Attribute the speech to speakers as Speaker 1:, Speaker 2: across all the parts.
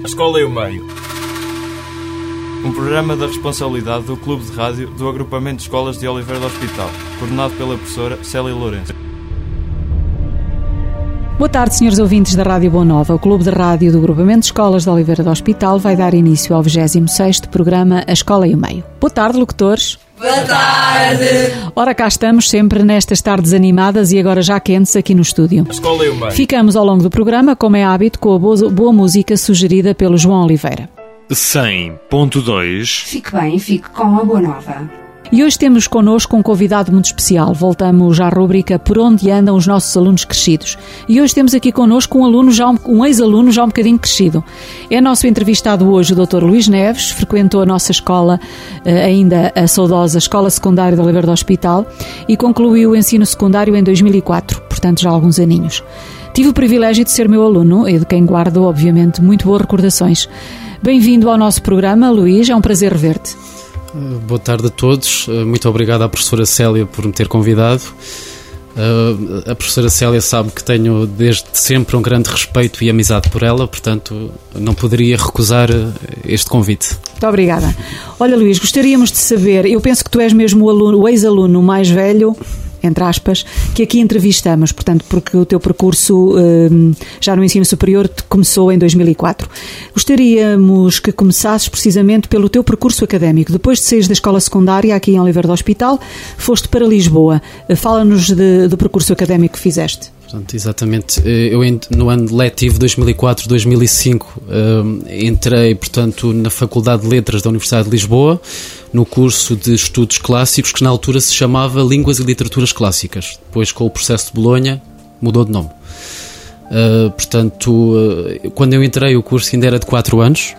Speaker 1: A Escola e o Meio. Um programa da responsabilidade do Clube de Rádio do Agrupamento de Escolas de Oliveira do Hospital, coordenado pela professora Célia Lourenço.
Speaker 2: Boa tarde, senhores ouvintes da Rádio Boa Nova. O Clube de Rádio do Agrupamento de Escolas de Oliveira do Hospital vai dar início ao 26º programa A Escola e o Meio. Boa tarde, locutores.
Speaker 3: Boa tarde!
Speaker 2: Ora, cá estamos sempre nestas tardes animadas e agora já quentes aqui no estúdio.
Speaker 1: A Escola e o Meio.
Speaker 2: Ficamos ao longo do programa, como é hábito, com a boa música sugerida pelo João Oliveira.
Speaker 4: 100.2.
Speaker 3: Fique bem, fique com a Boa Nova.
Speaker 2: E hoje temos connosco um convidado muito especial. Voltamos à rúbrica Por Onde Andam os Nossos Alunos Crescidos. E hoje temos aqui connosco um ex-aluno já um bocadinho crescido. É nosso entrevistado hoje o Dr. Luís Neves, frequentou a nossa escola, ainda a saudosa Escola Secundária de Oliveira do Hospital, e concluiu o ensino secundário em 2004, portanto já há alguns aninhos. Tive o privilégio de ser meu aluno e de quem guardo, obviamente, muito boas recordações. Bem-vindo ao nosso programa, Luís, é um prazer rever-te.
Speaker 5: Boa tarde a todos, muito obrigado à professora Célia por me ter convidado. A professora Célia sabe que tenho desde sempre um grande respeito e amizade por ela, portanto não poderia recusar este convite.
Speaker 2: Muito obrigada. Olha, Luís, gostaríamos de saber, eu penso que tu és mesmo o ex-aluno mais velho, entre aspas, que aqui entrevistamos, portanto, porque o teu percurso já no ensino superior começou em 2004. Gostaríamos que começasses precisamente pelo teu percurso académico. Depois de saíres da escola secundária aqui em Oliveira do Hospital, foste para Lisboa. Fala-nos do percurso académico que fizeste.
Speaker 5: Portanto, exatamente, eu no ano letivo 2004-2005 entrei, portanto, na Faculdade de Letras da Universidade de Lisboa, no curso de Estudos Clássicos, que na altura se chamava Línguas e Literaturas Clássicas. Depois, com o processo de Bolonha, mudou de nome. Portanto, quando eu entrei, o curso ainda era de 4 anos,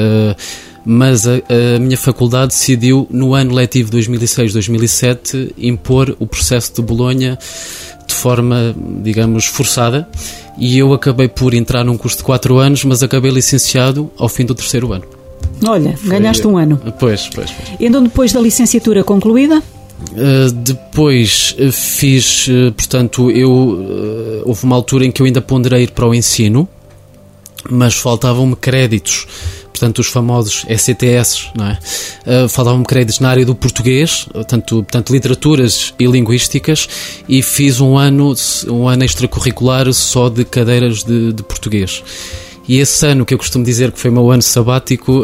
Speaker 5: mas a minha faculdade decidiu, no ano letivo 2006-2007, impor o processo de Bolonha de forma, digamos, forçada, e eu acabei por entrar num curso de 4 anos, mas acabei licenciado ao fim do 3º ano.
Speaker 2: Olha, ganhaste um ano.
Speaker 5: Pois.
Speaker 2: E então, depois da licenciatura concluída?
Speaker 5: Depois fiz, portanto, houve uma altura em que eu ainda ponderei ir para o ensino, mas faltavam-me créditos, portanto os famosos ECTS, não é? Faltavam-me créditos na área do português, portanto literaturas e linguísticas, e fiz um ano extracurricular só de cadeiras de português. E esse ano, que eu costumo dizer que foi o meu ano sabático,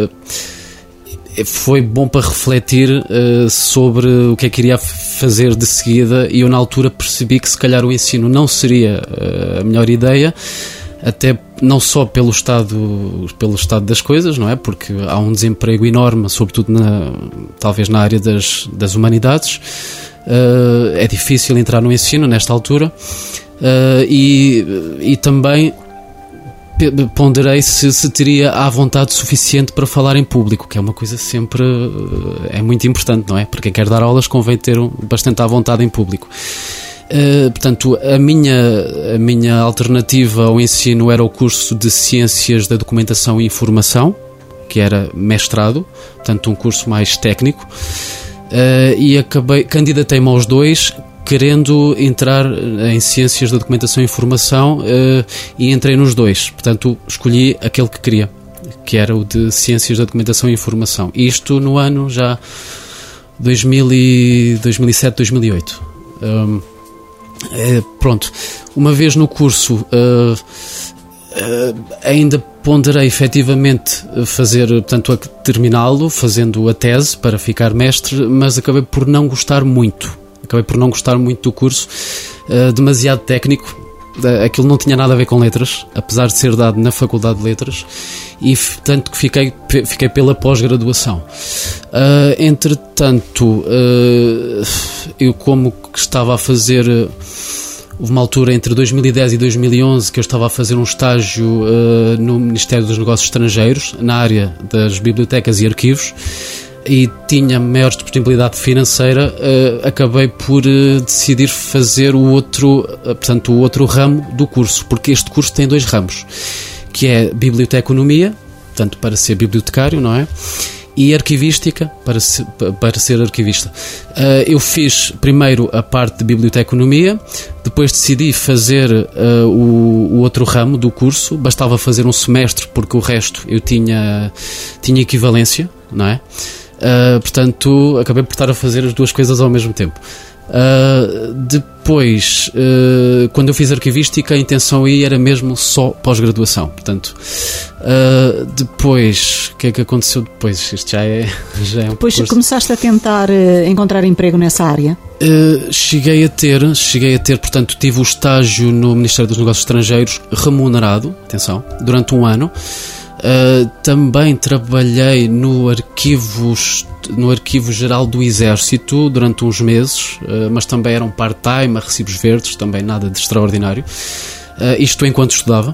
Speaker 5: foi bom para refletir sobre o que é que iria fazer de seguida, e eu na altura percebi que se calhar o ensino não seria a melhor ideia, até não só pelo estado das coisas, não é? Porque há um desemprego enorme, sobretudo talvez na área das humanidades. É difícil entrar no ensino nesta altura, e também ponderei se teria a vontade suficiente para falar em público, que é uma coisa sempre é muito importante, não é? Para quem quer dar aulas convém ter bastante à vontade em público. Portanto, a minha alternativa ao ensino era o curso de Ciências da Documentação e Informação, que era mestrado, portanto um curso mais técnico, e candidatei-me aos dois, querendo entrar em Ciências da Documentação e Informação, e entrei nos dois. Portanto, escolhi aquele que queria, que era o de Ciências da Documentação e Informação. Isto no ano já 2007-2008. Pronto, uma vez no curso, ainda ponderei efetivamente terminá-lo, fazendo a tese para ficar mestre, mas acabei por não gostar muito do curso, demasiado técnico. Aquilo não tinha nada a ver com letras, apesar de ser dado na Faculdade de Letras, e tanto que fiquei pela pós-graduação. Entretanto, eu como que estava a fazer, houve uma altura entre 2010 e 2011 que eu estava a fazer um estágio no Ministério dos Negócios Estrangeiros, na área das bibliotecas e arquivos, e tinha maior disponibilidade financeira, acabei por decidir fazer o outro ramo do curso, porque este curso tem 2 ramos, que é biblioteconomia, portanto para ser bibliotecário, não é? e arquivística para ser arquivista. Eu fiz primeiro a parte de biblioteconomia, depois decidi fazer o outro ramo do curso. Bastava fazer um semestre porque o resto eu tinha equivalência, não é? Portanto, acabei por estar a fazer as duas coisas ao mesmo tempo. Depois, quando eu fiz arquivística, a intenção aí era mesmo só pós-graduação. Portanto, depois, o que é que aconteceu depois? Isto já é um
Speaker 2: Depois
Speaker 5: percurso.
Speaker 2: começaste a tentar encontrar emprego nessa área?
Speaker 5: Cheguei a ter, portanto, tive o estágio no Ministério dos Negócios Estrangeiros remunerado, atenção, durante um ano. Também trabalhei no Arquivo Geral do Exército durante uns meses, mas também era um part-time, a recibos verdes, também nada de extraordinário. Isto enquanto estudava.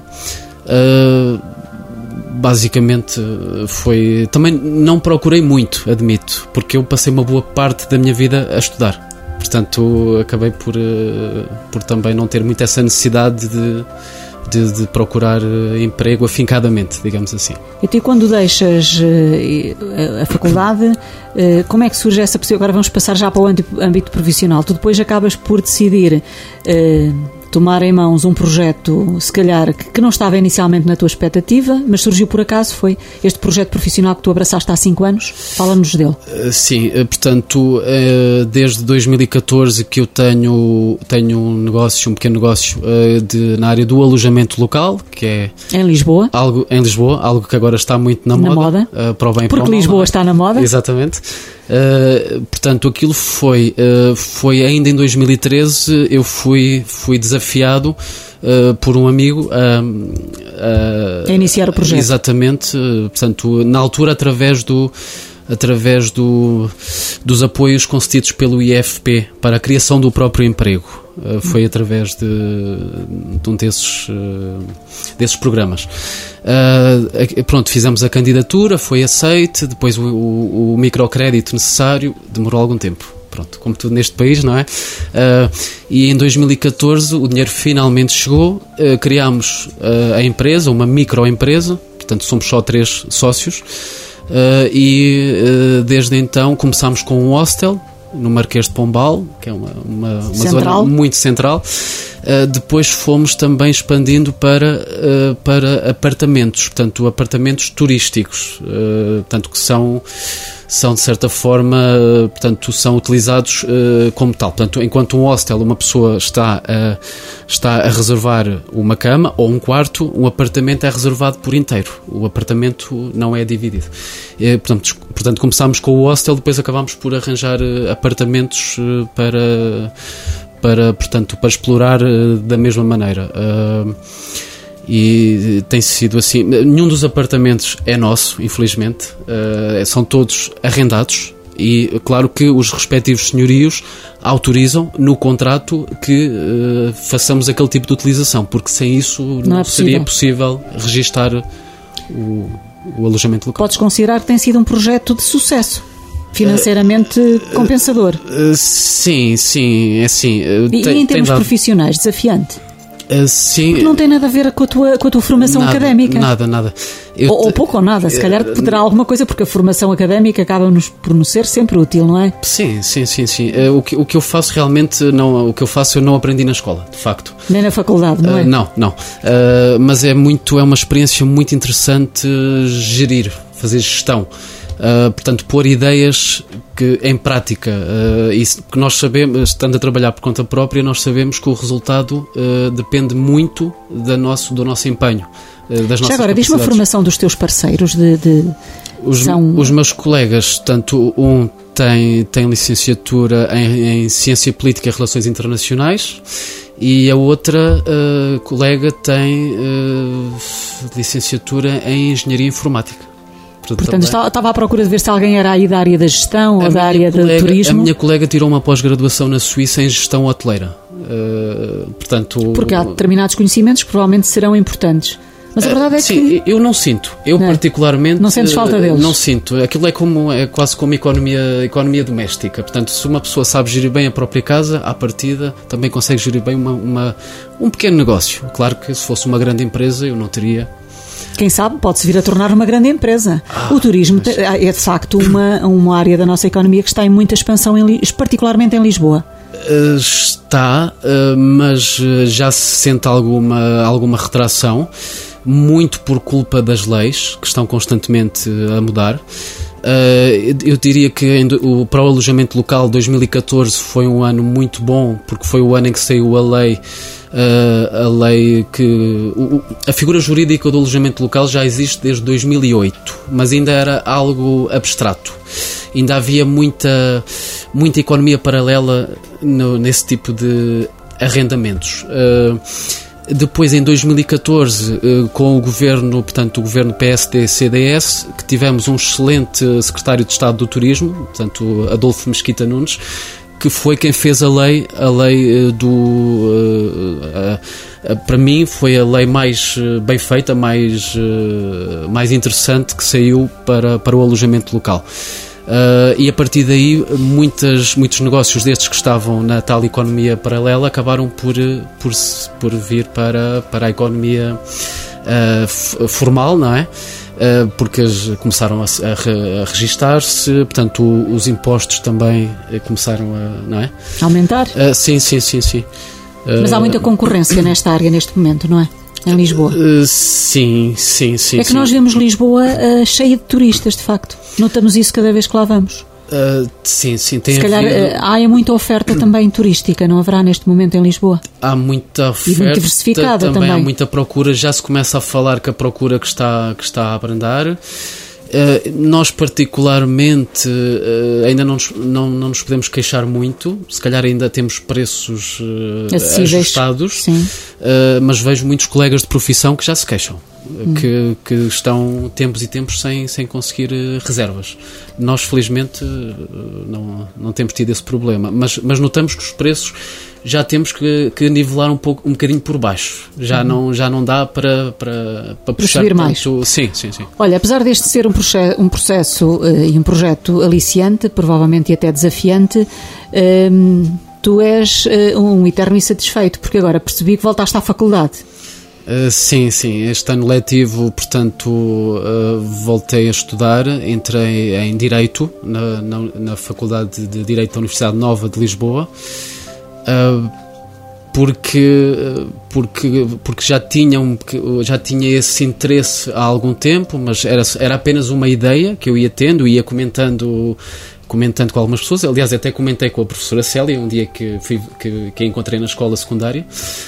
Speaker 5: Basicamente foi... Também não procurei muito, admito, porque eu passei uma boa parte da minha vida a estudar. Portanto, acabei por também não ter muito essa necessidade de procurar emprego afincadamente, digamos assim.
Speaker 2: E tu, quando deixas a faculdade, como é que surge essa pessoa? Agora vamos passar já para o âmbito profissional. Tu depois acabas por decidir tomar em mãos um projeto, se calhar, que não estava inicialmente na tua expectativa, mas surgiu por acaso, foi este projeto profissional que tu abraçaste há 5 anos. Fala-nos dele.
Speaker 5: Sim, portanto, desde 2014 que eu tenho um pequeno negócio na área do alojamento local, que é...
Speaker 2: Em Lisboa.
Speaker 5: Algo que agora está muito na moda. Para o bem e para o mal.
Speaker 2: Porque Lisboa está na moda.
Speaker 5: Exatamente. Portanto, aquilo foi ainda em 2013, eu fui desafiado por um amigo
Speaker 2: a iniciar o projeto.
Speaker 5: Exatamente, portanto, na altura através dos apoios concedidos pelo IFP para a criação do próprio emprego. Foi através de um desses programas. Pronto, fizemos a candidatura, foi aceite, depois o microcrédito necessário demorou algum tempo. Pronto, como tudo neste país, não é? E em 2014 o dinheiro finalmente chegou, criámos a empresa, uma microempresa, portanto somos só 3 sócios, e desde então começámos com um hostel no Marquês de Pombal, que é uma zona muito central. Depois fomos também expandindo para apartamentos, portanto apartamentos turísticos, portanto que são de certa forma, portanto, são utilizados como tal. Portanto, enquanto um hostel, uma pessoa está a reservar uma cama ou um quarto, um apartamento é reservado por inteiro. O apartamento não é dividido. Portanto, começámos com o hostel, depois acabámos por arranjar apartamentos para explorar da mesma maneira. E tem sido assim. Nenhum dos apartamentos é nosso, infelizmente. São todos arrendados e claro que os respectivos senhorios autorizam no contrato que façamos aquele tipo de utilização, porque sem isso não seria possível registar o alojamento local.
Speaker 2: Podes considerar que tem sido um projeto de sucesso, financeiramente compensador? Sim,
Speaker 5: é assim.
Speaker 2: E em termos profissionais, desafiante?
Speaker 5: Sim.
Speaker 2: Porque não tem nada a ver com a tua formação académica.
Speaker 5: Nada.
Speaker 2: Ou pouco ou nada, se calhar poderá alguma coisa, porque a formação académica acaba por nos ser sempre útil, não é?
Speaker 5: Sim. O que eu faço realmente, eu não aprendi na escola, de facto.
Speaker 2: Nem na faculdade, não é?
Speaker 5: Não. Mas é uma experiência muito interessante fazer gestão. Portanto, pôr ideias em prática, que nós sabemos, estando a trabalhar por conta própria, nós sabemos que o resultado depende muito do nosso empenho, das nossas
Speaker 2: agora, diz-me a formação dos teus parceiros
Speaker 5: os meus colegas, tanto um tem licenciatura em Ciência Política e Relações Internacionais e a outra colega tem licenciatura em Engenharia Informática.
Speaker 2: Portanto, estava à procura de ver se alguém era aí da área da gestão ou da área do turismo.
Speaker 5: A minha colega tirou uma pós-graduação na Suíça em Gestão Hoteleira.
Speaker 2: Porque há determinados conhecimentos que provavelmente serão importantes. Mas a verdade é que...
Speaker 5: eu não sinto. Eu particularmente...
Speaker 2: Não sentes falta deles?
Speaker 5: Não sinto. Aquilo é quase como economia doméstica. Portanto, se uma pessoa sabe gerir bem a própria casa, à partida, também consegue gerir bem um pequeno negócio. Claro que se fosse uma grande empresa eu não teria
Speaker 2: Quem sabe pode-se vir a tornar uma grande empresa. O turismo é de facto uma área da nossa economia que está em muita expansão, particularmente em Lisboa.
Speaker 5: Está, mas já se sente alguma retração, muito por culpa das leis que estão constantemente a mudar. Eu diria que para o alojamento local 2014 foi um ano muito bom, porque foi o ano em que saiu a lei que a figura jurídica do alojamento local já existe desde 2008, mas ainda era algo abstrato, ainda havia muita economia paralela nesse tipo de arrendamentos. Depois, em 2014, com o governo PSD-CDS, que tivemos um excelente secretário de Estado do Turismo, portanto, Adolfo Mesquita Nunes, que foi quem fez a lei para mim foi a lei mais bem feita, mais interessante que saiu para o alojamento local. E a partir daí muitos negócios destes que estavam na tal economia paralela acabaram por vir para a economia formal, não é? Porque começaram a registar-se, portanto os impostos também começaram não é?
Speaker 2: Aumentar?
Speaker 5: Sim.
Speaker 2: Mas há muita concorrência nesta área neste momento, não é? Em Lisboa.
Speaker 5: Sim.
Speaker 2: É que nós vemos Lisboa cheia de turistas, de facto. Notamos isso cada vez que lá vamos.
Speaker 5: Sim, tem. Se
Speaker 2: calhar há muita oferta também turística, não haverá neste momento em Lisboa?
Speaker 5: Há muita oferta,
Speaker 2: e muito diversificada também.
Speaker 5: Há muita procura, já se começa a falar que a procura que está a abrandar. Nós particularmente ainda não nos podemos queixar muito, se calhar ainda temos preços ajustados, mas vejo muitos colegas de profissão que já se queixam, que estão tempos e tempos sem conseguir reservas. Nós felizmente não temos tido esse problema, mas notamos que os preços já temos que nivelar um bocadinho por baixo. Já não dá para puxar
Speaker 2: subir mais.
Speaker 5: Sim.
Speaker 2: Olha, apesar deste ser um processo e um projeto aliciante, provavelmente e até desafiante, tu és um eterno insatisfeito, porque agora percebi que voltaste à faculdade.
Speaker 5: Sim. Este ano letivo, portanto, voltei a estudar, entrei em Direito na Faculdade de Direito da Universidade Nova de Lisboa. Porque já tinha esse interesse há algum tempo, mas era apenas uma ideia que eu ia tendo, ia comentando com algumas pessoas. Aliás, até comentei com a professora Célia um dia que a encontrei na escola secundária.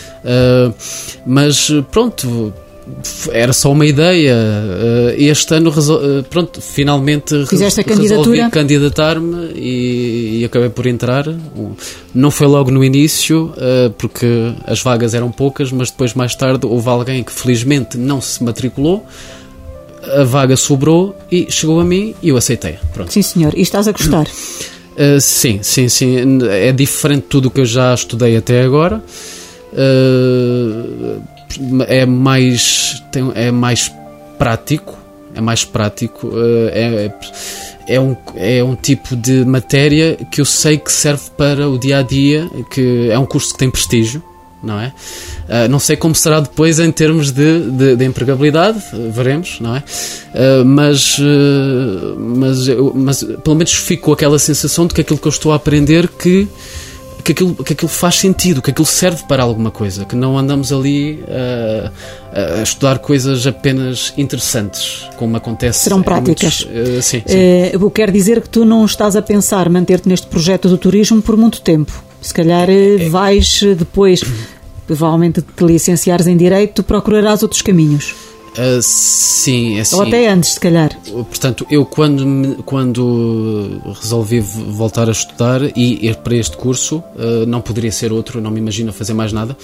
Speaker 5: Mas pronto, era só uma ideia. Este ano finalmente resolvi candidatar-me e acabei por entrar. Não foi logo no início, porque as vagas eram poucas, mas depois, mais tarde, houve alguém que felizmente não se matriculou, a vaga sobrou e chegou a mim e eu aceitei. Pronto.
Speaker 2: Sim, senhor. E estás a gostar?
Speaker 5: Sim. É diferente de tudo o que eu já estudei até agora. É mais prático, é um tipo de matéria que eu sei que serve para o dia a dia, que é um curso que tem prestígio, não é? Não sei como será depois em termos de empregabilidade, veremos, não é? Mas pelo menos fico com aquela sensação de que aquilo que eu estou a aprender que aquilo faz sentido, que aquilo serve para alguma coisa, que não andamos ali a estudar coisas apenas interessantes, como acontece.
Speaker 2: Serão práticas.
Speaker 5: Sim.
Speaker 2: Eu quero dizer que tu não estás a pensar manter-te neste projeto do turismo por muito tempo. Se calhar vais depois, provavelmente, de te licenciares em Direito, procurarás outros caminhos.
Speaker 5: Sim, assim.
Speaker 2: Ou até antes, se calhar.
Speaker 5: Portanto, eu quando resolvi voltar a estudar e ir para este curso, não poderia ser outro, não me imagino fazer mais nada.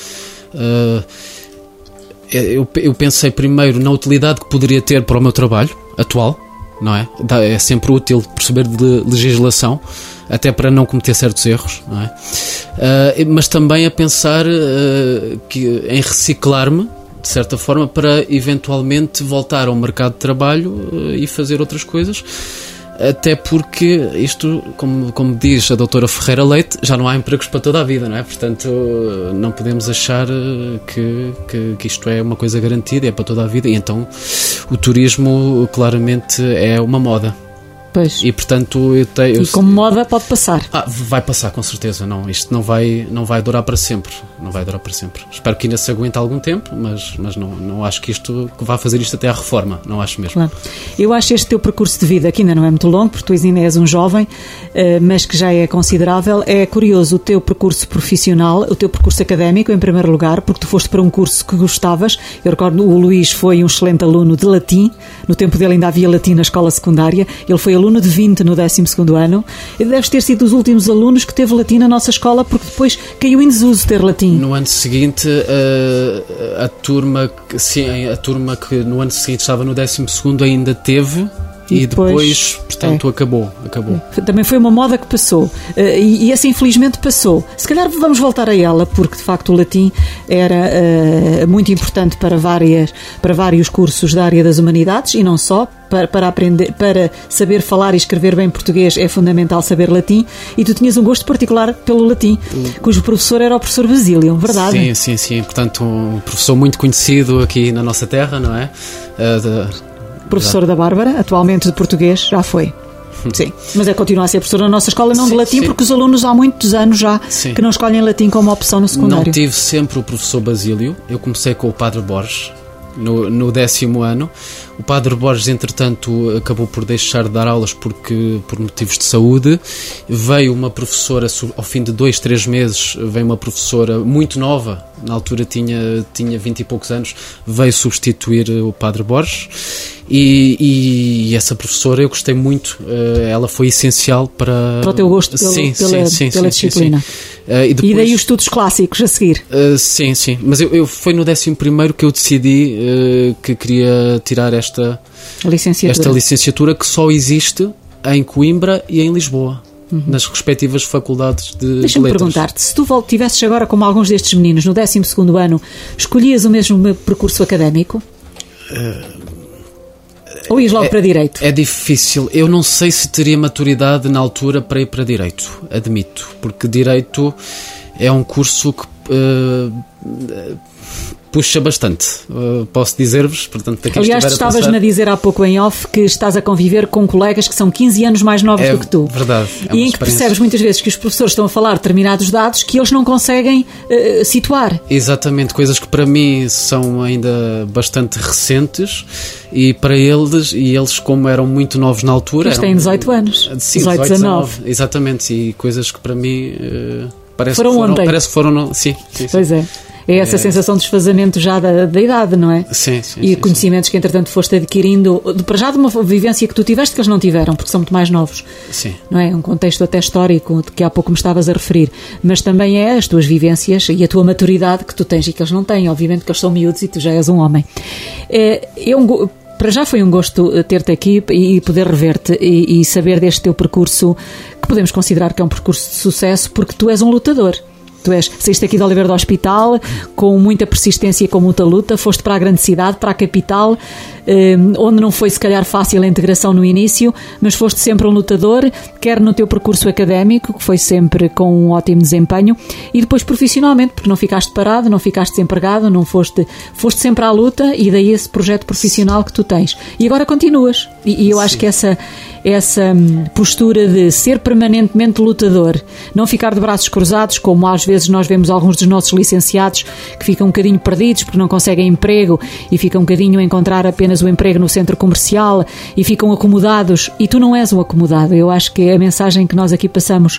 Speaker 5: Eu pensei primeiro na utilidade que poderia ter para o meu trabalho atual, não é? É sempre útil perceber de legislação, até para não cometer certos erros, não é? Mas também a pensar em reciclar-me, de certa forma, para eventualmente voltar ao mercado de trabalho e fazer outras coisas, até porque isto, como diz a doutora Ferreira Leite, já não há empregos para toda a vida, não é? Portanto, não podemos achar que isto é uma coisa garantida, é para toda a vida, e então o turismo claramente é uma moda.
Speaker 2: Pois.
Speaker 5: E portanto
Speaker 2: E como moda pode passar.
Speaker 5: Vai passar com certeza, não. Isto não vai durar para sempre. Não vai durar para sempre. Espero que ainda se aguente algum tempo, mas não acho que vá fazer isto até à reforma. Não acho mesmo.
Speaker 2: Claro. Eu acho este teu percurso de vida, que ainda não é muito longo, porque tu ainda és um jovem, mas que já é considerável. É curioso o teu percurso profissional, o teu percurso académico, em primeiro lugar, porque tu foste para um curso que gostavas. Eu recordo, o Luís foi um excelente aluno de latim. No tempo dele ainda havia latim na escola secundária. Ele foi aluno de 20 no 12º ano. E deves ter sido dos últimos alunos que teve latim na nossa escola, porque depois caiu em desuso ter latim.
Speaker 5: No ano seguinte, a turma que no ano seguinte estava no 12º ainda teve. E depois, portanto, acabou.
Speaker 2: Também foi uma moda que passou. E essa infelizmente passou. Se calhar vamos voltar a ela, porque de facto o latim era muito importante para vários cursos da área das humanidades, e não só. Para aprender, para saber falar e escrever bem português é fundamental saber latim, e tu tinhas um gosto particular pelo latim, cujo professor era o professor Basílio, verdade?
Speaker 5: Sim. Portanto, um professor muito conhecido aqui na nossa terra, não é?
Speaker 2: Professor da Bárbara, atualmente de português, já foi. Sim, mas continua a ser professor na nossa escola, não de latim, porque os alunos há muitos anos já que não escolhem latim como opção no secundário.
Speaker 5: Não tive sempre o professor Basílio, eu comecei com o Padre Borges no 10º ano. O Padre Borges, entretanto, acabou por deixar de dar aulas por motivos de saúde. Veio uma professora, ao fim de 2-3 meses, veio uma professora muito nova, na altura tinha 20 e poucos anos, veio substituir o Padre Borges. E essa professora eu gostei muito, ela foi essencial para
Speaker 2: o teu gosto pela disciplina.
Speaker 5: Sim.
Speaker 2: E daí os estudos clássicos a seguir.
Speaker 5: Sim, mas foi no 11º que eu decidi que queria tirar esta licenciatura, que só existe em Coimbra e em Lisboa, nas respectivas faculdades de letras.
Speaker 2: Deixa-me perguntar-te, se tu tivesses agora como alguns destes meninos no 12º ano, escolhias o mesmo percurso académico? Ou ias logo para Direito?
Speaker 5: É difícil. Eu não sei se teria maturidade na altura para ir para Direito, admito. Porque Direito é um curso que puxa bastante, posso dizer-vos. Portanto,
Speaker 2: aliás, tu estavas-me a dizer há pouco em off que estás a conviver com colegas que são 15 anos mais novos do que tu.
Speaker 5: Verdade.
Speaker 2: E em que percebes muitas vezes que os professores estão a falar determinados dados que eles não conseguem situar.
Speaker 5: Exatamente, coisas que para mim são ainda bastante recentes, e para eles como eram muito novos na altura...
Speaker 2: Eles têm 18 anos.
Speaker 5: Sim,
Speaker 2: 18, 19.
Speaker 5: Exatamente, e coisas que para mim parece que foram... Sim.
Speaker 2: Pois é. É essa sensação de desfazamento já da idade, não é?
Speaker 5: Sim.
Speaker 2: E conhecimentos que entretanto foste adquirindo, para já de uma vivência que tu tiveste que eles não tiveram, porque são muito mais novos.
Speaker 5: Sim.
Speaker 2: Não é? Um contexto até histórico de que há pouco me estavas a referir. Mas também é as tuas vivências e a tua maturidade que tu tens e que eles não têm. Obviamente que eles são miúdos e tu já és um homem. Para já foi um gosto ter-te aqui e poder rever-te e saber deste teu percurso, que podemos considerar que é um percurso de sucesso, porque tu és um lutador. Saíste aqui de Oliveira do Hospital com muita persistência e com muita luta, foste para a grande cidade, para a capital, onde não foi se calhar fácil a integração no início, mas foste sempre um lutador, quer no teu percurso académico, que foi sempre com um ótimo desempenho, e depois profissionalmente, porque não ficaste parado, não ficaste desempregado, não foste sempre à luta, e daí esse projeto profissional que tu tens. E agora continuas, e eu acho que essa postura de ser permanentemente lutador, não ficar de braços cruzados, como às vezes nós vemos alguns dos nossos licenciados que ficam um bocadinho perdidos porque não conseguem emprego e ficam um bocadinho a encontrar apenas o emprego no centro comercial e ficam acomodados, e tu não és um acomodado. Eu acho que a mensagem que nós aqui passamos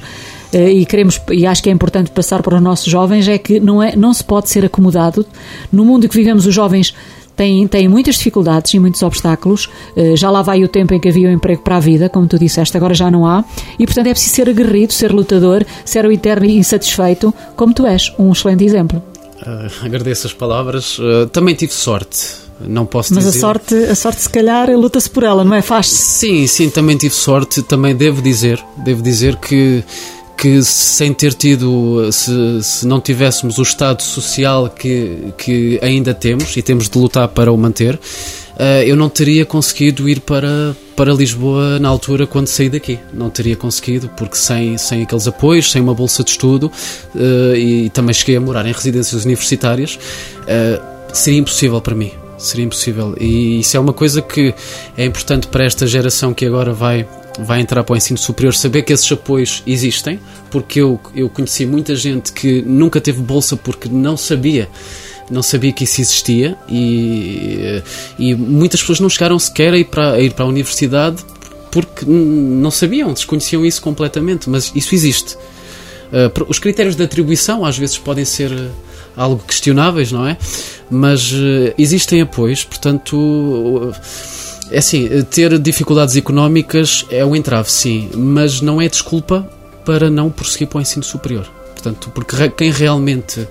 Speaker 2: e acho que é importante passar para os nossos jovens é que não se pode ser acomodado. No mundo em que vivemos, os jovens têm muitas dificuldades e muitos obstáculos. Já lá vai o tempo em que havia um emprego para a vida, como tu disseste, agora já não há, e portanto é preciso ser aguerrido, ser lutador, ser o eterno insatisfeito, como tu és, um excelente exemplo.
Speaker 5: Agradeço as palavras. Também tive sorte, não posso
Speaker 2: dizer.
Speaker 5: Mas
Speaker 2: a sorte se calhar luta-se por ela, não é fácil?
Speaker 5: Sim, também tive sorte. Também devo dizer que sem ter tido, se não tivéssemos o estado social que ainda temos e temos de lutar para o manter, eu não teria conseguido ir para Lisboa na altura quando saí daqui. Não teria conseguido, porque sem aqueles apoios, sem uma bolsa de estudo, e também cheguei a morar em residências universitárias, seria impossível para mim. Seria impossível. E isso é uma coisa que é importante para esta geração que agora vai entrar para o ensino superior, saber que esses apoios existem, porque eu conheci muita gente que nunca teve bolsa porque não sabia que isso existia, e muitas pessoas não chegaram sequer a ir para a universidade porque não sabiam, desconheciam isso completamente, mas isso existe. Os critérios de atribuição às vezes podem ser algo questionáveis, não é? Mas existem apoios, portanto, é assim, ter dificuldades económicas é um entrave, sim, mas não é desculpa para não prosseguir para o ensino superior. Portanto, porque quem realmente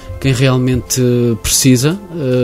Speaker 5: precisa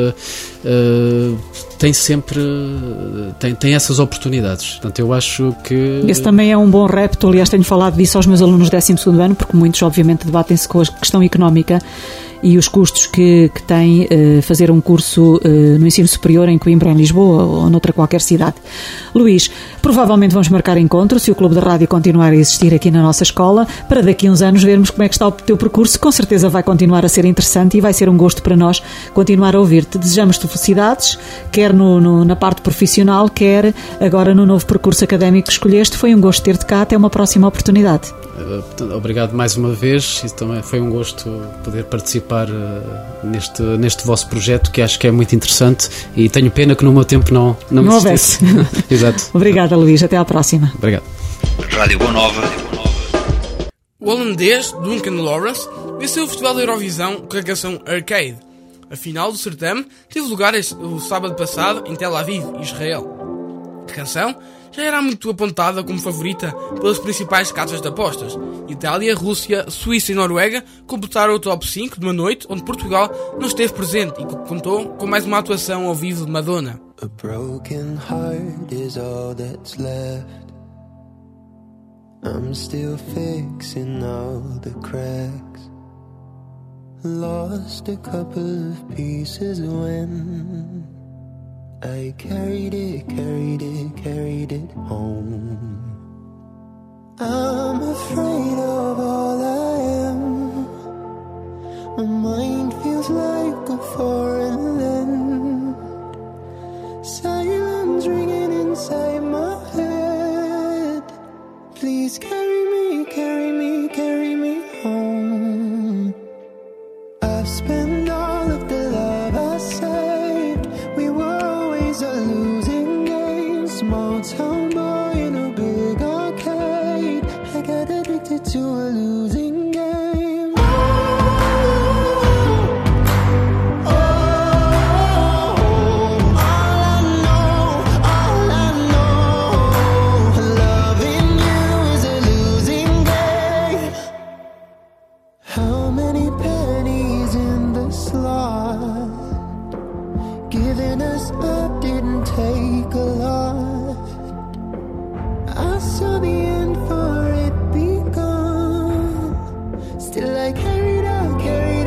Speaker 5: tem sempre tem essas oportunidades. Portanto, eu acho que
Speaker 2: esse também é um bom repto. Aliás, tenho falado disso aos meus alunos do 12º ano, porque muitos obviamente debatem-se com a questão económica e os custos que tem fazer um curso no ensino superior em Coimbra, em Lisboa ou noutra qualquer cidade. Luís, provavelmente vamos marcar encontro, se o Clube da Rádio continuar a existir aqui na nossa escola, para daqui a uns anos vermos como é que está o teu percurso. Com certeza vai continuar a ser interessante e vai ser um gosto para nós continuar a ouvir-te. Desejamos-te felicidades, quer na parte profissional, quer agora no novo percurso académico que escolheste. Foi um gosto ter-te cá. Até uma próxima oportunidade.
Speaker 5: Obrigado mais uma vez, e também foi um gosto poder participar neste vosso projeto, que acho que é muito interessante, e tenho pena que no meu tempo não
Speaker 2: houvesse.
Speaker 5: Exato.
Speaker 2: Obrigada, Luís, até à próxima.
Speaker 5: Obrigado.
Speaker 4: Rádio Boa Nova.
Speaker 6: O holandês Duncan Lawrence venceu o Festival da Eurovisão com a canção Arcade. A final do certame teve lugar o sábado passado em Tel Aviv, Israel. A canção já era muito apontada como favorita pelas principais casas de apostas. Itália, Rússia, Suíça e Noruega completaram o top 5 de uma noite onde Portugal não esteve presente e que contou com mais uma atuação ao vivo de Madonna.
Speaker 7: A broken heart is all that's left. I'm still fixing all the cracks. Lost a couple of pieces when I carried it home. I'm afraid of all I am. My mind feels like a foreign land. Silence ringing inside my head. Please carry me home. I've spent all of the love I saved. We were always a losing game. Small town boy in a big arcade. I got addicted to a losing game. How many pennies in the slot? Giving us up didn't take a lot. I saw the end for it begun. Still I carried on.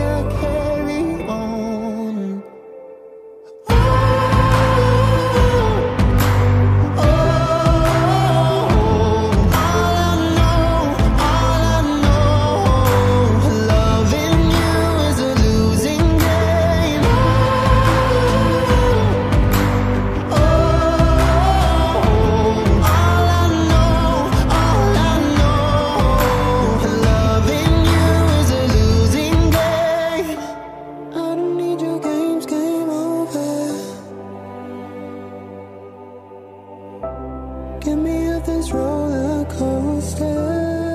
Speaker 7: Get me off this roller coaster.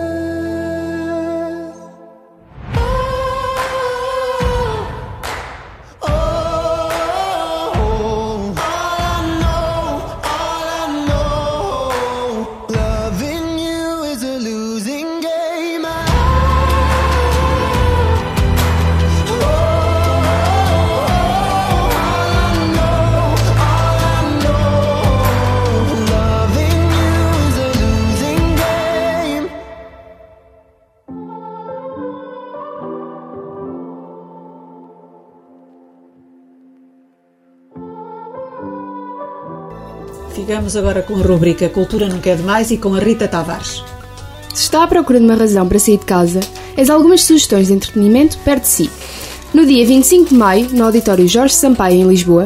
Speaker 2: Ficamos agora com a rubrica Cultura Nunca é Demais e com a Rita Tavares.
Speaker 8: Se está à procura de uma razão para sair de casa, eis algumas sugestões de entretenimento perto de si. No dia 25 de maio, no auditório Jorge Sampaio, em Lisboa,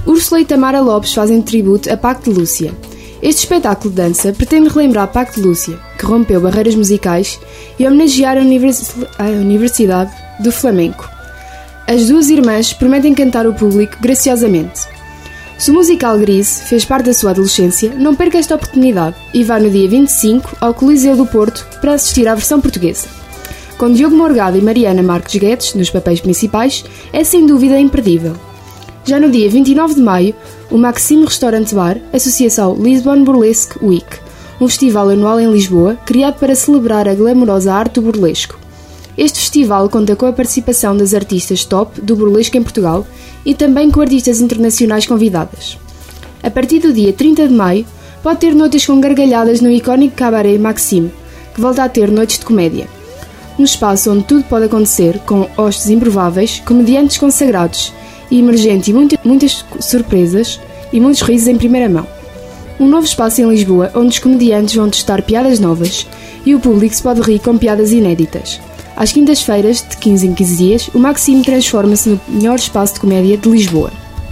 Speaker 8: Úrsula e Tamara Lopes fazem tributo a Paco de Lúcia. Este espetáculo de dança pretende relembrar Paco de Lúcia, que rompeu barreiras musicais, e homenagear a Universidade do Flamenco. As duas irmãs prometem cantar o público graciosamente. Se o musical Grise fez parte da sua adolescência, não perca esta oportunidade e vá no dia 25 ao Coliseu do Porto para assistir à versão portuguesa. Com Diogo Morgado e Mariana Marques Guedes nos papéis principais, é sem dúvida imperdível. Já no dia 29 de maio, o Maxime Restaurant Bar associa-se ao Lisbon Burlesque Week, um festival anual em Lisboa criado para celebrar a glamourosa arte do burlesco. Este festival conta com a participação das artistas top do burlesco em Portugal e também com artistas internacionais convidadas. A partir do dia 30 de maio, pode ter noites com gargalhadas no icónico cabaré Maxime, que volta a ter noites de comédia. Um espaço onde tudo pode acontecer, com hostes improváveis, comediantes consagrados e emergentes e muitas surpresas e muitos risos em primeira mão. Um novo espaço em Lisboa onde os comediantes vão testar piadas novas e o público se pode rir com piadas inéditas. Às quintas-feiras, de 15 em 15 dias, o Maxime transforma-se no melhor espaço de comédia de Lisboa.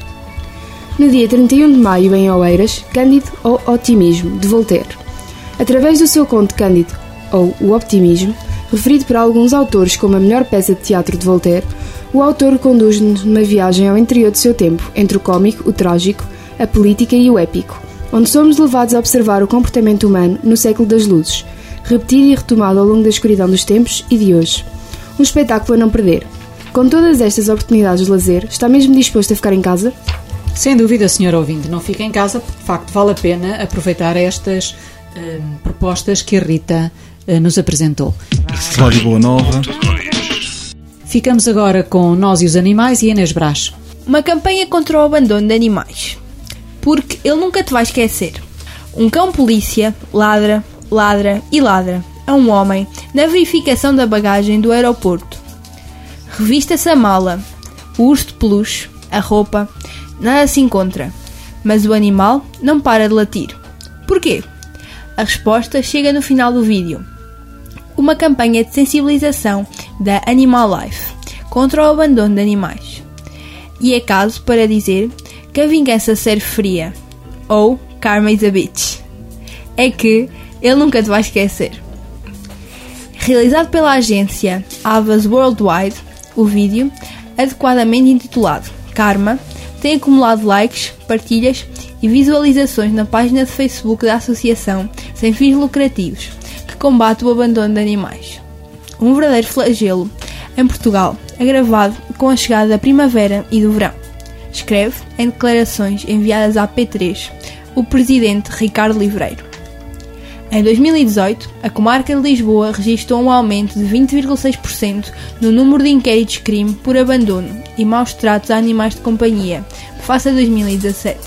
Speaker 8: No dia 31 de maio, em Oeiras, Cândido ou Otimismo, de Voltaire. Através do seu conto Cândido ou O Optimismo, referido por alguns autores como a melhor peça de teatro de Voltaire, o autor conduz-nos numa viagem ao interior do seu tempo, entre o cómico, o trágico, a política e o épico, onde somos levados a observar o comportamento humano no século das luzes, repetido e retomado ao longo da escuridão dos tempos e de hoje. Um espetáculo a não perder. Com todas estas oportunidades de lazer, está mesmo disposto a ficar em casa?
Speaker 2: Sem dúvida, Sr. ouvinte, não fica em casa, porque de facto vale a pena aproveitar estas propostas que a Rita nos apresentou.
Speaker 9: Rádio Boa Nova.
Speaker 2: Ficamos agora com Nós e os Animais e Inês Brás.
Speaker 10: Uma campanha contra o abandono de animais. Porque ele nunca te vai esquecer. Um cão-polícia ladra, ladra e ladra a um homem na verificação da bagagem do aeroporto. Revista-se a mala, o urso de peluche, a roupa, nada se encontra, mas o animal não para de latir. Porquê? A resposta chega no final do vídeo. Uma campanha de sensibilização da Animal Life contra o abandono de animais. E é caso para dizer que a vingança serve fria, ou karma is a bitch. É que ele nunca te vai esquecer. Realizado pela agência Avas Worldwide, o vídeo, adequadamente intitulado Karma, tem acumulado likes, partilhas e visualizações na página de Facebook da Associação Sem Fins Lucrativos, que combate o abandono de animais. Um verdadeiro flagelo em Portugal, agravado com a chegada da primavera e do verão. Escreve, em declarações enviadas à P3, o presidente Ricardo Livreiro. Em 2018, a comarca de Lisboa registrou um aumento de 20,6% no número de inquéritos de crime por abandono e maus tratos a animais de companhia, face a 2017.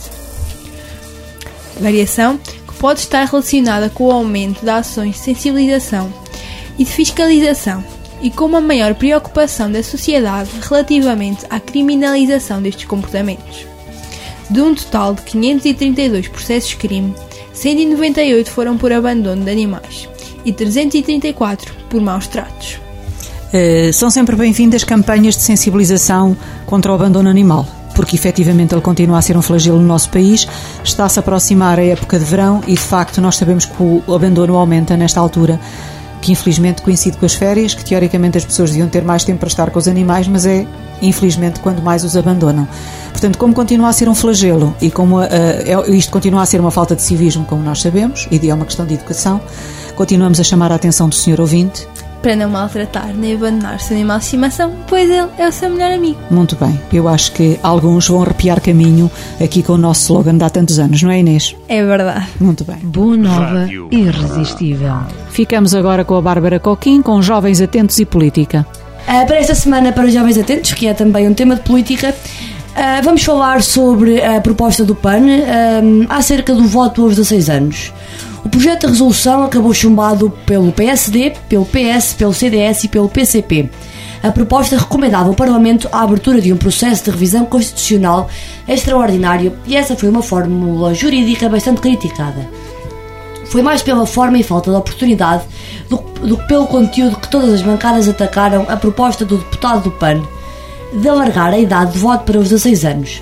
Speaker 10: Variação que pode estar relacionada com o aumento de ações de sensibilização e de fiscalização e com uma maior preocupação da sociedade relativamente à criminalização destes comportamentos. De um total de 532 processos de crime, 198 foram por abandono de animais e 334 por maus tratos.
Speaker 2: São sempre bem-vindas campanhas de sensibilização contra o abandono animal, porque efetivamente ele continua a ser um flagelo no nosso país. Está-se a aproximar a época de verão e de facto nós sabemos que o abandono aumenta nesta altura, que infelizmente coincide com as férias, que teoricamente as pessoas deviam ter mais tempo para estar com os animais, mas é infelizmente quando mais os abandonam. Portanto, como continua a ser um flagelo e como isto continua a ser uma falta de civismo, como nós sabemos, e é uma questão de educação, continuamos a chamar a atenção do Sr. ouvinte
Speaker 10: para não maltratar nem abandonar seu animal de estimação, pois ele é o seu melhor amigo.
Speaker 2: Muito bem, eu acho que alguns vão arrepiar caminho aqui com o nosso slogan de há tantos anos, não é, Inês?
Speaker 10: É verdade.
Speaker 2: Muito bem.
Speaker 11: Boa Nova, irresistível.
Speaker 2: Ficamos agora com a Bárbara Coquim, com Jovens Atentos e Política.
Speaker 12: Para esta semana, para os Jovens Atentos, que é também um tema de política, vamos falar sobre a proposta do PAN acerca do voto aos 16 anos. O projeto de resolução acabou chumbado pelo PSD, pelo PS, pelo CDS e pelo PCP. A proposta recomendava ao Parlamento a abertura de um processo de revisão constitucional extraordinário e essa foi uma fórmula jurídica bastante criticada. Foi mais pela forma e falta de oportunidade do que pelo conteúdo que todas as bancadas atacaram a proposta do deputado do PAN de alargar a idade de voto para os 16 anos.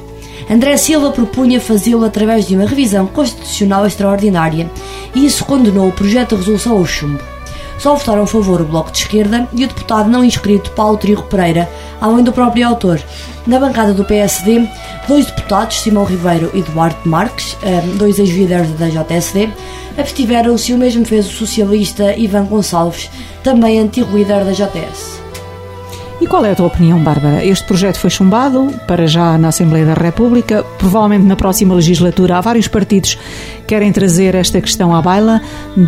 Speaker 12: André Silva propunha fazê-lo através de uma revisão constitucional extraordinária e isso condenou o projeto de resolução ao chumbo. Só votaram a favor o Bloco de Esquerda e o deputado não inscrito Paulo Trigo Pereira, além do próprio autor. Na bancada do PSD, 2 deputados, Simão Ribeiro e Duarte Marques, 2 ex-líderes da JSD, abstiveram-se e o mesmo fez o socialista Ivan Gonçalves, também antigo líder da JS.
Speaker 2: E qual é a tua opinião, Bárbara? Este projeto foi chumbado, para já na Assembleia da República, provavelmente na próxima legislatura há vários partidos que querem trazer esta questão à baila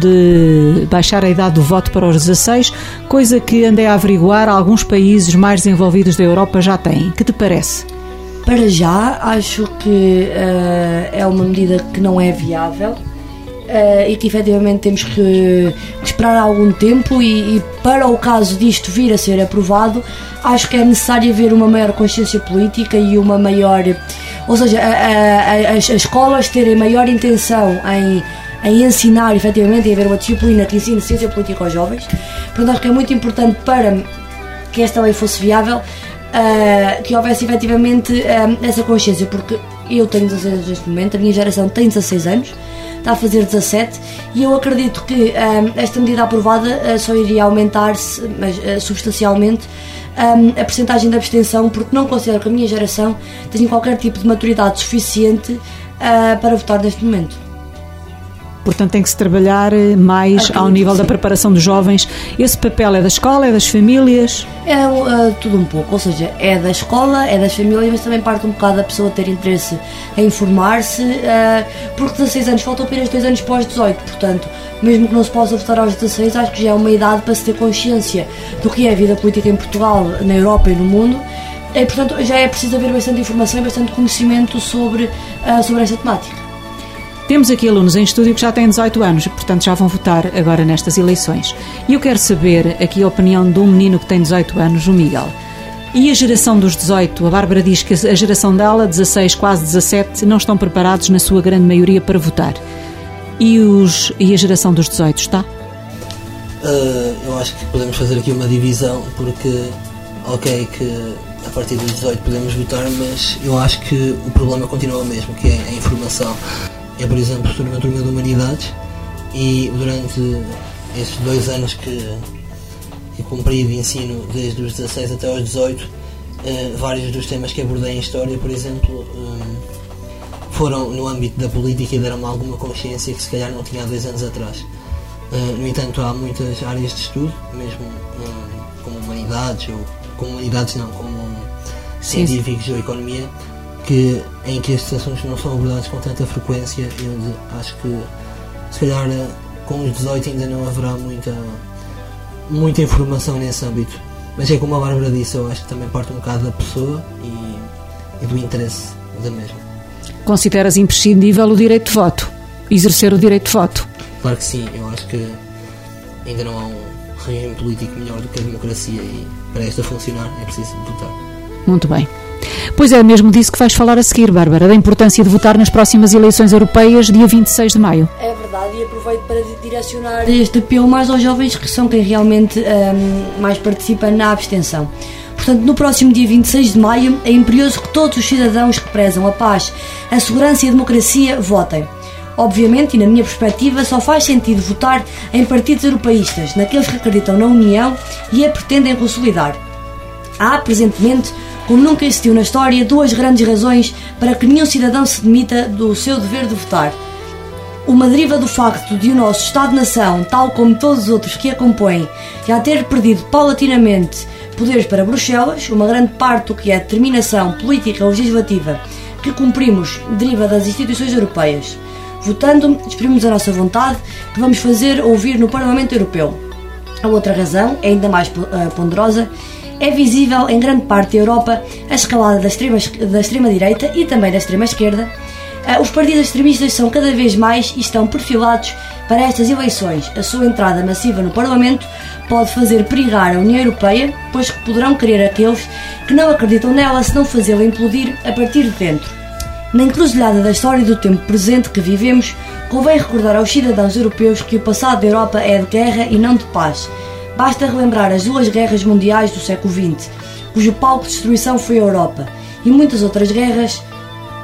Speaker 2: de baixar a idade do voto para os 16, coisa que andei a averiguar, alguns países mais desenvolvidos da Europa já têm. Que te parece?
Speaker 12: Para já, acho que é uma medida que não é viável. E que efetivamente temos que esperar algum tempo e para o caso disto vir a ser aprovado, acho que é necessário haver uma maior consciência política e uma maior, ou seja, as escolas terem maior intenção em ensinar efetivamente e haver uma disciplina que ensine ciência política aos jovens. Portanto, acho que é muito importante para que esta lei fosse viável, que houvesse efetivamente essa consciência, porque eu tenho 16 anos neste momento, a minha geração tem 16 anos, está a fazer 17 e eu acredito que esta medida aprovada só iria aumentar-se substancialmente a percentagem de abstenção, porque não considero que a minha geração tenha qualquer tipo de maturidade suficiente para votar neste momento.
Speaker 2: Portanto, tem que se trabalhar mais ao nível da preparação dos jovens. Esse papel é da escola, é das famílias?
Speaker 12: É tudo um pouco, ou seja, é da escola, é das famílias, mas também parte um bocado da pessoa ter interesse em informar-se, porque 16 anos, faltam apenas 2 anos para os 18, portanto, mesmo que não se possa votar aos 16, acho que já é uma idade para se ter consciência do que é a vida política em Portugal, na Europa e no mundo, e portanto já é preciso haver bastante informação e bastante conhecimento sobre esta temática.
Speaker 2: Temos aqui alunos em estúdio que já têm 18 anos, portanto já vão votar agora nestas eleições. E eu quero saber aqui a opinião de um menino que tem 18 anos, o Miguel. E a geração dos 18? A Bárbara diz que a geração dela, 16, quase 17, não estão preparados na sua grande maioria para votar. E a geração dos 18 está?
Speaker 13: Eu acho que podemos fazer aqui uma divisão, porque, ok, que a partir dos 18 podemos votar, mas eu acho que o problema continua o mesmo, que é a informação. Eu, por exemplo, estou numa turma de Humanidades e durante estes 2 anos que cumpri de ensino, desde os 16 até aos 18, vários dos temas que abordei em História, por exemplo, foram no âmbito da política e deram-me alguma consciência que se calhar não tinha há 2 anos atrás. No entanto, há muitas áreas de estudo, mesmo como Humanidades, ou como Humanidades não, como científicos ou Economia, em que estes assuntos não são abordados com tanta frequência e onde acho que se calhar com os 18 ainda não haverá muita informação nesse âmbito, mas é como a Bárbara disse, eu acho que também parte um bocado da pessoa e do interesse da mesma.
Speaker 2: Consideras imprescindível o direito de voto? Exercer o direito de voto?
Speaker 13: Claro que sim, eu acho que ainda não há um regime político melhor do que a democracia e para esta funcionar é preciso votar.
Speaker 2: Muito bem. Pois é mesmo disso que vais falar a seguir, Bárbara, da importância de votar nas próximas eleições europeias, dia 26 de maio.
Speaker 12: É verdade, e aproveito para direcionar este apelo mais aos jovens, que são quem realmente mais participa na abstenção. Portanto, no próximo dia 26 de maio, é imperioso que todos os cidadãos que prezam a paz, a segurança e a democracia votem. Obviamente, e na minha perspectiva, só faz sentido votar em partidos europeístas, naqueles que acreditam na União e a pretendem consolidar. Há, presentemente, como nunca existiu na história, 2 grandes razões para que nenhum cidadão se demita do seu dever de votar. Uma deriva do facto de o nosso Estado-nação, tal como todos os outros que a compõem, já ter perdido paulatinamente poderes para Bruxelas, uma grande parte do que é a determinação política ou legislativa que cumprimos deriva das instituições europeias. Votando, exprimimos a nossa vontade, que vamos fazer ouvir no Parlamento Europeu. A outra razão, ainda mais ponderosa, é visível em grande parte da Europa a escalada da extrema-direita e também da extrema-esquerda. Os partidos extremistas são cada vez mais e estão perfilados para estas eleições. A sua entrada massiva no Parlamento pode fazer perigar a União Europeia, pois que poderão querer aqueles que não acreditam nela se não fazê-la implodir a partir de dentro. Na encruzilhada da história do tempo presente que vivemos, convém recordar aos cidadãos europeus que o passado da Europa é de guerra e não de paz. Basta relembrar as 2 guerras mundiais do século XX, cujo palco de destruição foi a Europa, e muitas outras guerras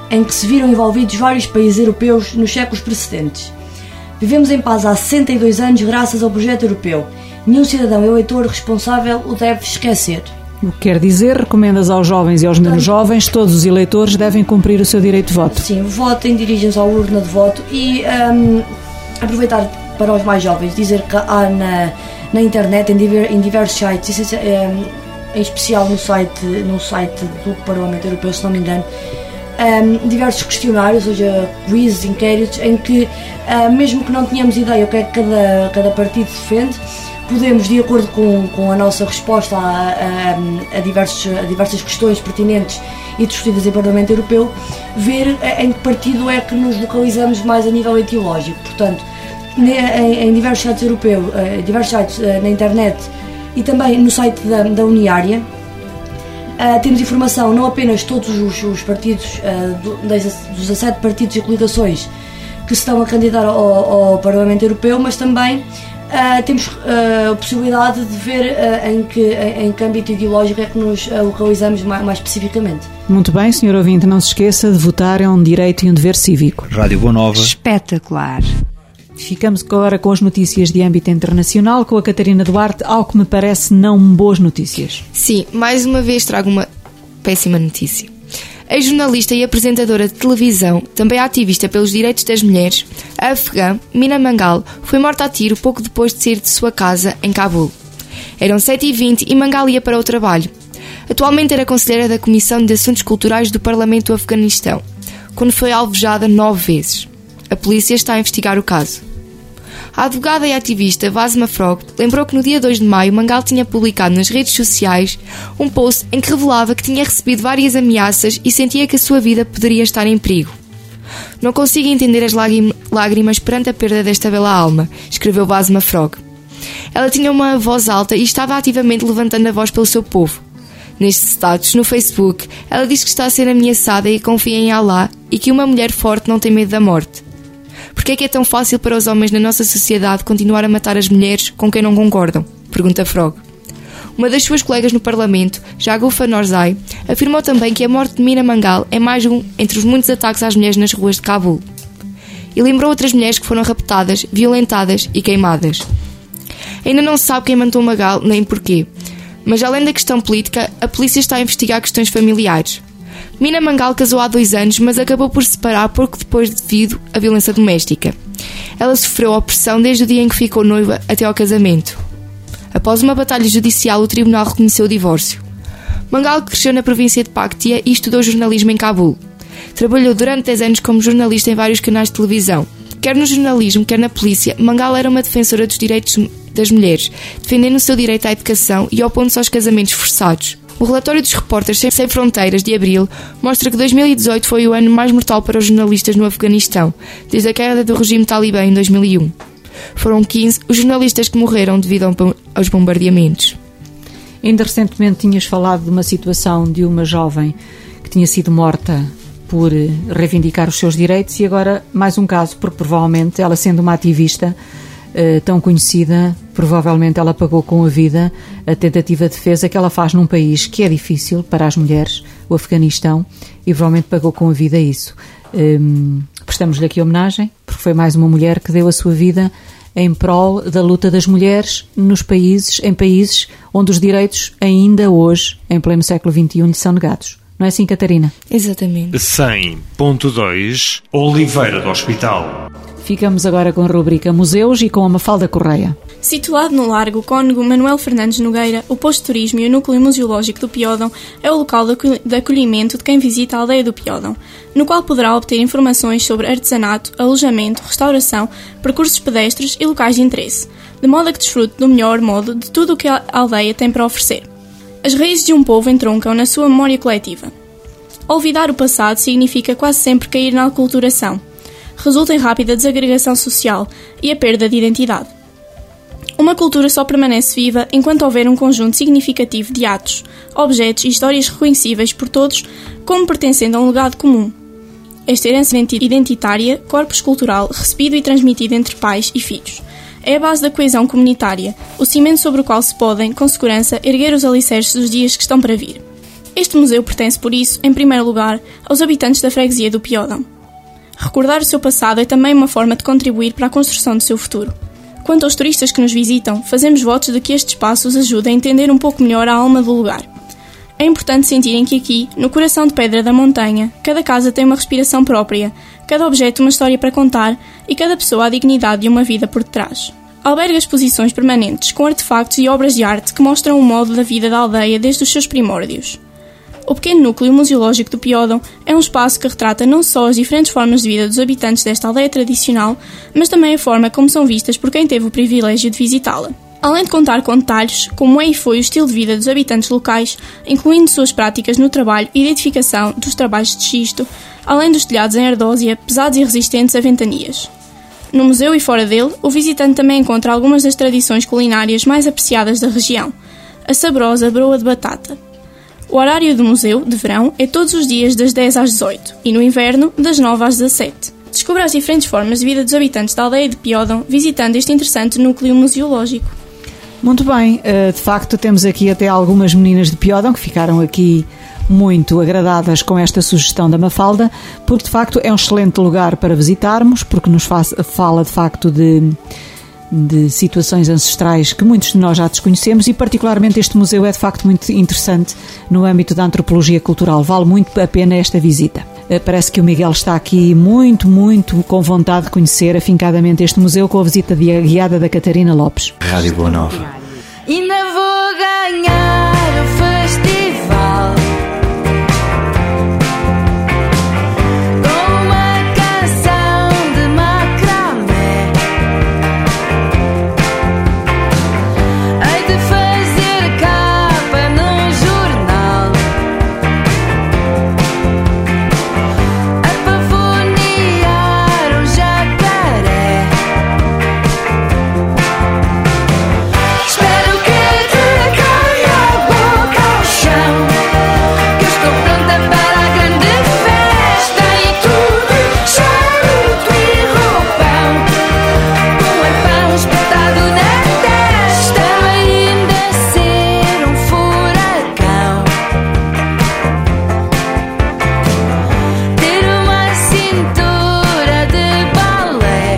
Speaker 12: em que se viram envolvidos vários países europeus nos séculos precedentes. Vivemos em paz há 62 anos graças ao projeto europeu. Nenhum cidadão eleitor responsável o deve esquecer.
Speaker 2: O que quer dizer, recomendas aos jovens e aos menos jovens, todos os eleitores devem cumprir o seu direito de voto.
Speaker 12: Sim, votem, dirijam-se à urna de voto e aproveitar para os mais jovens, dizer que há na internet, em diversos sites, em especial no site do Parlamento Europeu, se não me engano, diversos questionários, ou seja, quizzes, inquéritos, em que, mesmo que não tenhamos ideia o que é que cada partido defende, podemos, de acordo com a nossa resposta a diversas questões pertinentes e discutidas em Parlamento Europeu, ver em que partido é que nos localizamos mais a nível etiológico. Portanto, em diversos sites europeus, diversos sites na internet e também no site da Uniária, temos informação não apenas de todos os partidos, dos 17 partidos e coligações que se estão a candidatar ao Parlamento Europeu, mas também temos a possibilidade de ver em que âmbito ideológico é que nos localizamos mais especificamente.
Speaker 2: Muito bem, senhor ouvinte, não se esqueça de votar, é um direito e um dever cívico.
Speaker 9: Rádio Boa Nova.
Speaker 3: Espetacular.
Speaker 2: Ficamos agora com as notícias de âmbito internacional, com a Catarina Duarte, ao que me parece não boas notícias.
Speaker 14: Sim, mais uma vez trago uma péssima notícia. A jornalista e apresentadora de televisão, também ativista pelos direitos das mulheres, a afegã Mina Mangal, foi morta a tiro pouco depois de sair de sua casa em Cabul. Eram 7h20 e Mangal ia para o trabalho. Atualmente era conselheira da Comissão de Assuntos Culturais do Parlamento do Afeganistão, quando foi alvejada 9 vezes. A polícia está a investigar o caso. A advogada e ativista Basma Frog lembrou que no dia 2 de maio Mangal tinha publicado nas redes sociais um post em que revelava que tinha recebido várias ameaças e sentia que a sua vida poderia estar em perigo. Não consigo entender as lágrimas perante a perda desta bela alma, escreveu Basma Frog. Ela tinha uma voz alta e estava ativamente levantando a voz pelo seu povo. Neste status, no Facebook, ela diz que está a ser ameaçada e confia em Allah e que uma mulher forte não tem medo da morte. Por que é tão fácil para os homens na nossa sociedade continuar a matar as mulheres com quem não concordam? Pergunta Frog. Uma das suas colegas no Parlamento, Jagufa Norzai, afirmou também que a morte de Mina Mangal é mais um entre os muitos ataques às mulheres nas ruas de Cabul. E lembrou outras mulheres que foram raptadas, violentadas e queimadas. Ainda não se sabe quem matou Mangal nem porquê, mas além da questão política, a polícia está a investigar questões familiares. Mina Mangal casou há 2 anos, mas acabou por se separar pouco depois devido à violência doméstica. Ela sofreu opressão desde o dia em que ficou noiva até ao casamento. Após uma batalha judicial, o tribunal reconheceu o divórcio. Mangal cresceu na província de Paktia e estudou jornalismo em Cabul. Trabalhou durante 10 anos como jornalista em vários canais de televisão. Quer no jornalismo, quer na polícia, Mangal era uma defensora dos direitos das mulheres, defendendo o seu direito à educação e opondo-se aos casamentos forçados. O relatório dos Repórteres Sem Fronteiras, de abril, mostra que 2018 foi o ano mais mortal para os jornalistas no Afeganistão, desde a queda do regime talibã em 2001. Foram 15 os jornalistas que morreram devido aos bombardeamentos.
Speaker 2: Ainda recentemente tinhas falado de uma situação de uma jovem que tinha sido morta por reivindicar os seus direitos e agora mais um caso, porque provavelmente ela, sendo uma ativista tão conhecida, provavelmente ela pagou com a vida a tentativa de defesa que ela faz num país que é difícil para as mulheres, o Afeganistão, e provavelmente pagou com a vida isso. Prestamos-lhe aqui homenagem, porque foi mais uma mulher que deu a sua vida em prol da luta das mulheres em países onde os direitos ainda hoje, em pleno século XXI, lhe são negados. Não é assim, Catarina?
Speaker 14: Exatamente.
Speaker 4: 100.2 Oliveira do Hospital.
Speaker 2: Ficamos agora com a rubrica Museus e com a Mafalda Correia.
Speaker 15: Situado no Largo Cônego Manuel Fernandes Nogueira, o posto de turismo e o núcleo museológico do Piódão é o local de acolhimento de quem visita a aldeia do Piódão, no qual poderá obter informações sobre artesanato, alojamento, restauração, percursos pedestres e locais de interesse, de modo a que desfrute do melhor modo de tudo o que a aldeia tem para oferecer. As raízes de um povo entroncam na sua memória coletiva. Olvidar o passado significa quase sempre cair na aculturação. Resulta em rápida desagregação social e a perda de identidade. Uma cultura só permanece viva enquanto houver um conjunto significativo de atos, objetos e histórias reconhecíveis por todos como pertencendo a um legado comum. Esta herança identitária, corpus cultural, recebido e transmitido entre pais e filhos, é a base da coesão comunitária, o cimento sobre o qual se podem, com segurança, erguer os alicerces dos dias que estão para vir. Este museu pertence, por isso, em primeiro lugar, aos habitantes da freguesia do Piódão. Recordar o seu passado é também uma forma de contribuir para a construção do seu futuro. Quanto aos turistas que nos visitam, fazemos votos de que este espaço os ajude a entender um pouco melhor a alma do lugar. É importante sentirem que aqui, no coração de pedra da montanha, cada casa tem uma respiração própria, cada objeto uma história para contar e cada pessoa a dignidade de uma vida por detrás. Alberga exposições permanentes com artefactos e obras de arte que mostram o modo da vida da aldeia desde os seus primórdios. O pequeno núcleo museológico do Piódão é um espaço que retrata não só as diferentes formas de vida dos habitantes desta aldeia tradicional, mas também a forma como são vistas por quem teve o privilégio de visitá-la. Além de contar com detalhes como é e foi o estilo de vida dos habitantes locais, incluindo suas práticas no trabalho e identificação dos trabalhos de xisto, além dos telhados em ardósia, pesados e resistentes a ventanias. No museu e fora dele, o visitante também encontra algumas das tradições culinárias mais apreciadas da região, a saborosa broa de batata. O horário do museu, de verão, é todos os dias das 10 às 18 e no inverno, das 9 às 17. Descubra as diferentes formas de vida dos habitantes da aldeia de Piódão visitando este interessante núcleo museológico.
Speaker 2: Muito bem, de facto temos aqui até algumas meninas de Piódão que ficaram aqui muito agradadas com esta sugestão da Mafalda, porque de facto é um excelente lugar para visitarmos, porque nos fala de facto de situações ancestrais que muitos de nós já desconhecemos e particularmente este museu é de facto muito interessante no âmbito da antropologia cultural. Vale muito a pena esta visita. Parece que o Miguel está aqui muito com vontade de conhecer afincadamente este museu com a visita guiada da Catarina Lopes.
Speaker 9: Rádio Boa Nova.
Speaker 16: Ainda vou ganhar o festival com uma canção de macramé. Hei de fazer capa num jornal a pavonear um jacaré. Espero que te caia a boca ao chão, que eu estou pronta para a grande festa e tudo, charuto e roupão, com o arpão espetado na testa, ainda ser um furacão, ter uma cintura de balé,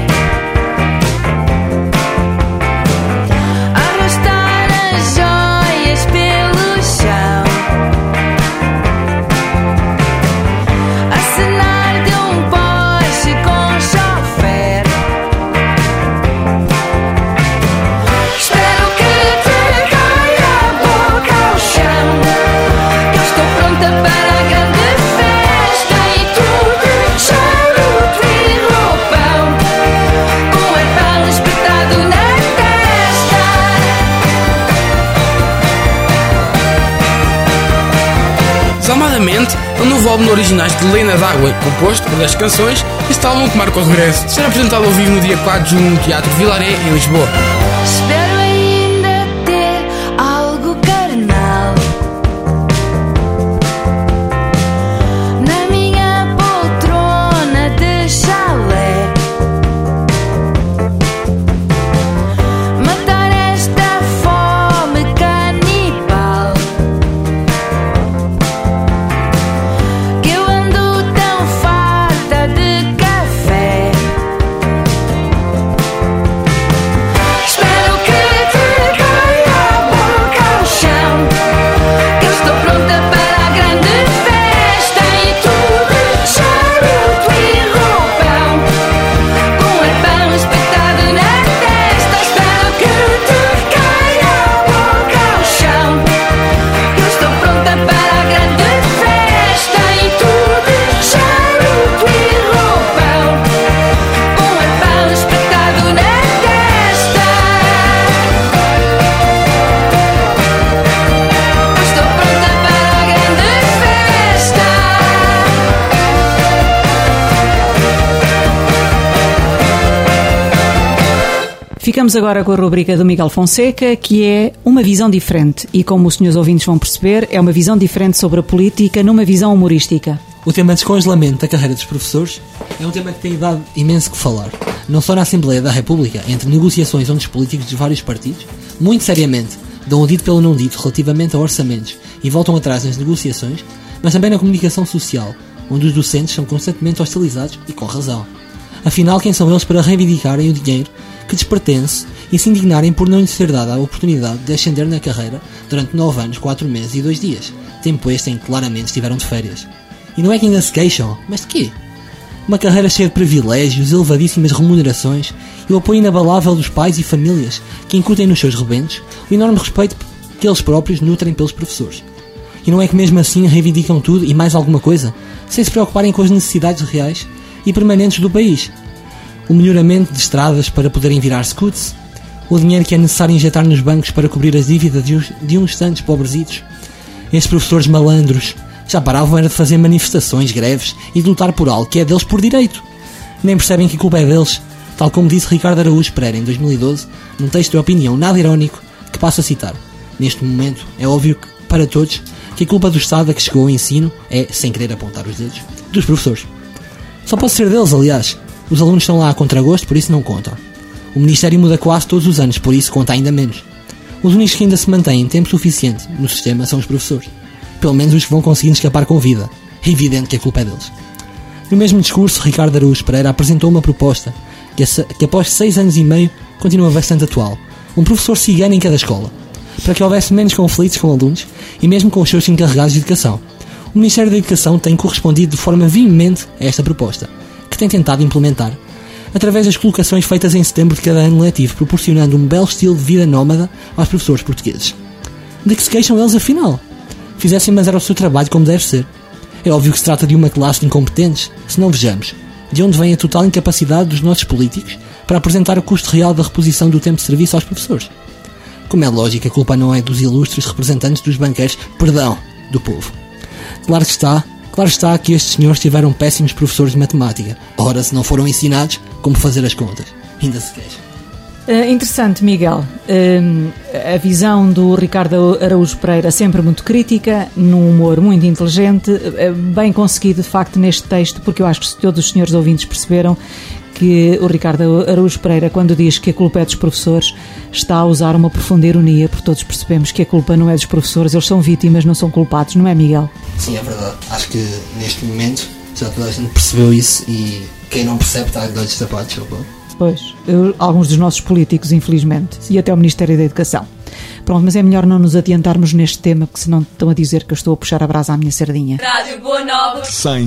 Speaker 16: arrastar as joias pelo chão, acenar de um Porsche com chofer. Espero que te caia a boca ao chão, que eu estou pronta para a grande festa e tudo, charuto e roupão, com o arpão espetado na testa.
Speaker 6: Desalmadamente é um novo álbum de originais de Lena D'Água, composto por 10 canções. Este álbum, que marca o regresso, será apresentado ao vivo no dia 4 de junho no Teatro Vilaré, em Lisboa.
Speaker 16: Espero ainda ter algo carnal na minha poltrona de chalé, matar esta fome canibal, que eu ando tão farta de café. Espero que te caia a boca ao chão, que eu estou pronta para a grande festa e tudo, charuto e roupão, com o arpão espetado na testa. Espero que te caia a boca ao chão, que eu estou pronta para a grande festa e tudo, charuto e roupão, com o arpão espetado na testa. Eu estou pronta para a grande festa.
Speaker 2: Ficamos agora com a rubrica do Miguel Fonseca, que é uma visão diferente e, como os senhores ouvintes vão perceber, é uma visão diferente sobre a política numa visão humorística.
Speaker 13: O tema descongelamento da carreira dos professores é um tema que tem dado imenso que falar, não só na Assembleia da República, entre negociações entre os políticos dos vários partidos, muito seriamente, dão o dito pelo não dito relativamente a orçamentos e voltam atrás nas negociações, mas também na comunicação social, onde os docentes são constantemente hostilizados e com razão. Afinal, quem são eles para reivindicarem o dinheiro que lhes pertence e se indignarem por não lhes ser dada a oportunidade de ascender na carreira durante 9 anos, 4 meses e 2 dias, tempo este em que claramente estiveram de férias? E não é que ainda se queixam, mas de quê? Uma carreira cheia de privilégios, elevadíssimas remunerações e o apoio inabalável dos pais e famílias que incutem nos seus rebentos o enorme respeito que eles próprios nutrem pelos professores. E não é que mesmo assim reivindicam tudo e mais alguma coisa, sem se preocuparem com as necessidades reais e permanentes do país. O melhoramento de estradas para poderem virar scouts, o dinheiro que é necessário injetar nos bancos para cobrir as dívidas de uns tantos pobrezitos. Estes professores malandros já paravam era de fazer manifestações, greves e de lutar por algo que é deles por direito. Nem percebem que a culpa é deles, tal como disse Ricardo Araújo Pereira em 2012, num texto de opinião nada irónico que passo a citar. Neste momento, é óbvio que, para todos, que a culpa do Estado a que chegou ao ensino é, sem querer apontar os dedos, dos professores. Só pode ser deles, aliás. Os alunos estão lá a contragosto, por isso não contam. O Ministério muda quase todos os anos, por isso conta ainda menos. Os únicos que ainda se mantêm tempo suficiente no sistema são os professores. Pelo menos os que vão conseguindo escapar com vida. É evidente que a culpa é deles. No mesmo discurso, Ricardo Araújo Pereira apresentou uma proposta que após 6 anos e meio continua bastante atual. Um professor cigano em cada escola, para que houvesse menos conflitos com alunos e mesmo com os seus encarregados de educação. O Ministério da Educação tem correspondido de forma veemente a esta proposta, que tem tentado implementar, através das colocações feitas em setembro de cada ano letivo, proporcionando um belo estilo de vida nómada aos professores portugueses. De que se queixam eles, afinal? Fizessem, mas era o seu trabalho como deve ser. É óbvio que se trata de uma classe de incompetentes, se não vejamos de onde vem a total incapacidade dos nossos políticos para apresentar o custo real da reposição do tempo de serviço aos professores. Como é lógico, a culpa não é dos ilustres representantes dos banqueiros, perdão, do povo. Claro está que estes senhores tiveram péssimos professores de matemática. Ora, se não foram ensinados como fazer as contas, ainda se queixam.
Speaker 2: Interessante, Miguel. A visão do Ricardo Araújo Pereira sempre muito crítica, num humor muito inteligente, bem conseguido de facto neste texto, porque eu acho que todos os senhores ouvintes perceberam que o Ricardo Araújo Pereira, quando diz que a culpa é dos professores, está a usar uma profunda ironia, porque todos percebemos que a culpa não é dos professores, eles são vítimas, não são culpados, não é, Miguel?
Speaker 13: Sim, é verdade. Acho que neste momento já toda a gente percebeu isso e quem não percebe está a dar de sapatos,
Speaker 2: Pois, alguns dos nossos políticos, infelizmente, e até o Ministério da Educação. Pronto, mas é melhor não nos adiantarmos neste tema, porque senão estão a dizer que eu estou a puxar a brasa à minha sardinha.
Speaker 17: Rádio Boa Nova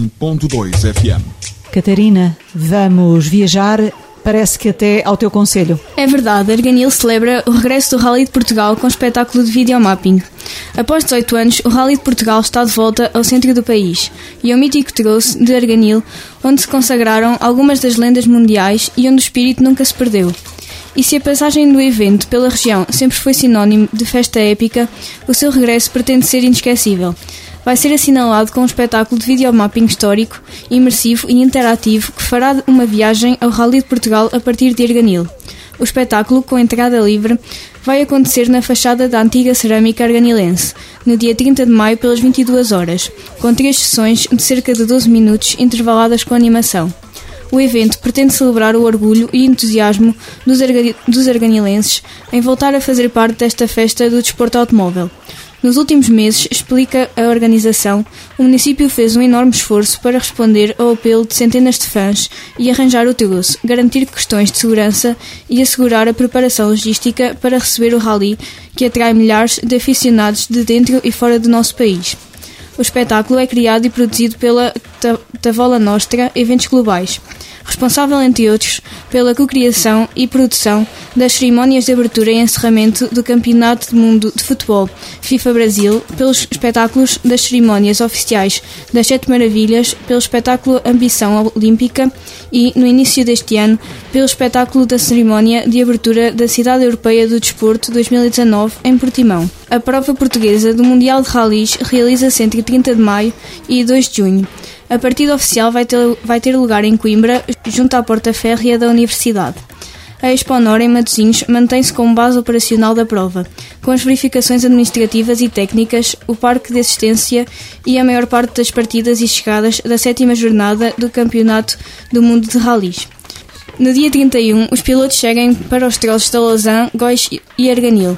Speaker 9: 100.2 FM.
Speaker 2: Catarina, vamos viajar, parece que até ao teu concelho.
Speaker 18: É verdade, Arganil celebra o regresso do Rally de Portugal com espetáculo de videomapping. Após 18 anos, o Rally de Portugal está de volta ao centro do país e ao mítico troço de Arganil, onde se consagraram algumas das lendas mundiais e onde o espírito nunca se perdeu. E se a passagem do evento pela região sempre foi sinónimo de festa épica, o seu regresso pretende ser inesquecível. Vai ser assinalado com um espetáculo de videomapping histórico, imersivo e interativo que fará uma viagem ao Rally de Portugal a partir de Arganil. O espetáculo, com entrada livre, vai acontecer na fachada da antiga cerâmica arganilense, no dia 30 de maio pelas 22 horas, com 3 sessões de cerca de 12 minutos intervaladas com animação. O evento pretende celebrar o orgulho e entusiasmo dos arganilenses em voltar a fazer parte desta festa do desporto automóvel. Nos últimos meses, explica a organização, o município fez um enorme esforço para responder ao apelo de centenas de fãs e arranjar o troço, garantir questões de segurança e assegurar a preparação logística para receber o rally, que atrai milhares de aficionados de dentro e fora do nosso país. O espetáculo é criado e produzido pela Tavola Nostra Eventos Globais, responsável, entre outros, pela cocriação e produção das cerimónias de abertura e encerramento do Campeonato do Mundo de Futebol FIFA Brasil, pelos espetáculos das cerimónias oficiais das 7 Maravilhas, pelo espetáculo Ambição Olímpica e, no início deste ano, pelo espetáculo da cerimónia de abertura da Cidade Europeia do Desporto 2019 em Portimão. A prova portuguesa do Mundial de Rallys realiza-se entre 30 de maio e 2 de junho. A partida oficial vai ter lugar em Coimbra, junto à porta férrea da Universidade. A Expo Honor, em Matosinhos, mantém-se como base operacional da prova, com as verificações administrativas e técnicas, o parque de assistência e a maior parte das partidas e chegadas da 7ª jornada do Campeonato do Mundo de Rallys. No dia 31, os pilotos seguem para os troços da Lausanne, Góis e Arganil.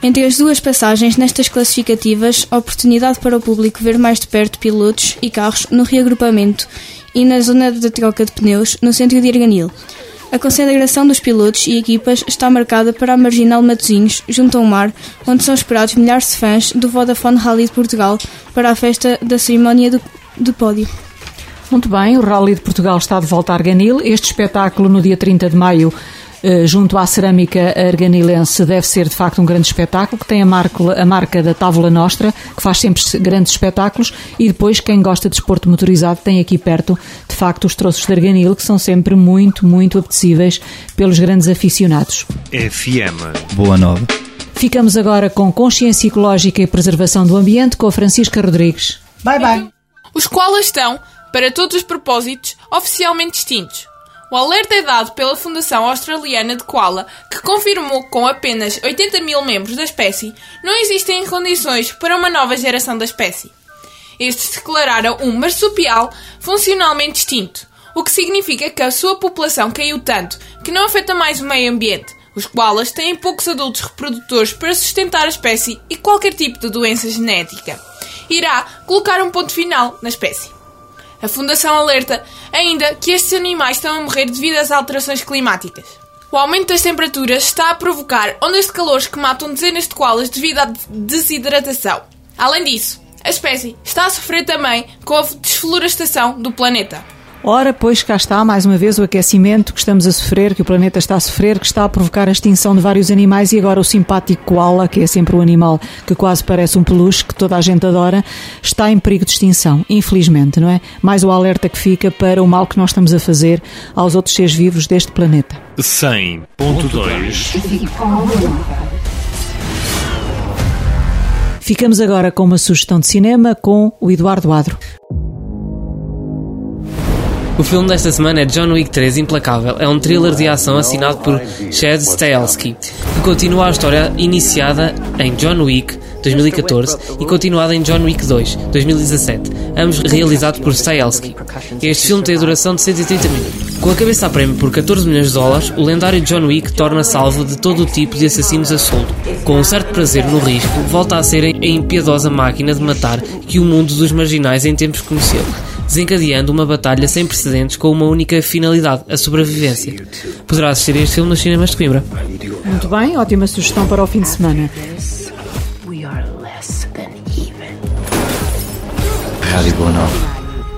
Speaker 18: Entre as duas passagens nestas classificativas, oportunidade para o público ver mais de perto pilotos e carros no reagrupamento e na zona de troca de pneus no centro de Arganil. A consagração dos pilotos e equipas está marcada para a Marginal Matosinhos, junto ao mar, onde são esperados milhares de fãs do Vodafone Rally de Portugal para a festa da cerimónia do pódio.
Speaker 2: Muito bem, o Rally de Portugal está de volta a Arganil. Este espetáculo, no dia 30 de maio, junto à cerâmica arganilense, deve ser de facto um grande espetáculo, que tem a marca da Távola Nostra, que faz sempre grandes espetáculos, e depois quem gosta de desporto motorizado tem aqui perto de facto os troços de Arganil, que são sempre muito, muito apetecíveis pelos grandes aficionados.
Speaker 4: FM
Speaker 9: Boa Nova.
Speaker 2: Ficamos agora com Consciência Ecológica e Preservação do Ambiente com a Francisca Rodrigues.
Speaker 17: Bye bye.
Speaker 19: Os koalas estão, para todos os propósitos, oficialmente extintos. O alerta é dado pela Fundação Australiana de Koala, que confirmou que com apenas 80 mil membros da espécie, não existem condições para uma nova geração da espécie. Estes declararam um marsupial funcionalmente extinto, o que significa que a sua população caiu tanto que não afeta mais o meio ambiente. Os koalas têm poucos adultos reprodutores para sustentar a espécie e qualquer tipo de doença genética irá colocar um ponto final na espécie. A Fundação alerta ainda que estes animais estão a morrer devido às alterações climáticas. O aumento das temperaturas está a provocar ondas de calor que matam dezenas de koalas devido à desidratação. Além disso, a espécie está a sofrer também com a desflorestação do planeta.
Speaker 2: Ora, pois cá está mais uma vez o aquecimento que estamos a sofrer, que o planeta está a sofrer, que está a provocar a extinção de vários animais, e agora o simpático koala, que é sempre um animal que quase parece um peluche, que toda a gente adora, está em perigo de extinção, infelizmente, não é? Mais o alerta que fica para o mal que nós estamos a fazer aos outros seres vivos deste planeta.
Speaker 4: 100.2
Speaker 2: Ficamos agora com uma sugestão de cinema com o Eduardo Adro.
Speaker 20: O filme desta semana é John Wick 3 Implacável. É um thriller de ação assinado por Chad Stahelski, que continua a história iniciada em John Wick 2014 e continuada em John Wick 2 2017, ambos realizados por Stahelski. Este filme tem a duração de 130 minutos. Com a cabeça a prémio por 14 milhões de dólares, o lendário John Wick torna-se alvo de todo o tipo de assassinos a soldo. Com um certo prazer no risco, volta a ser a impiedosa máquina de matar que o mundo dos marginais em tempos conheceu, desencadeando uma batalha sem precedentes com uma única finalidade, a sobrevivência. Poderá assistir a este filme nos cinemas de Coimbra.
Speaker 2: Muito bem, ótima sugestão para o fim de semana.
Speaker 9: Rádio Boa Nova.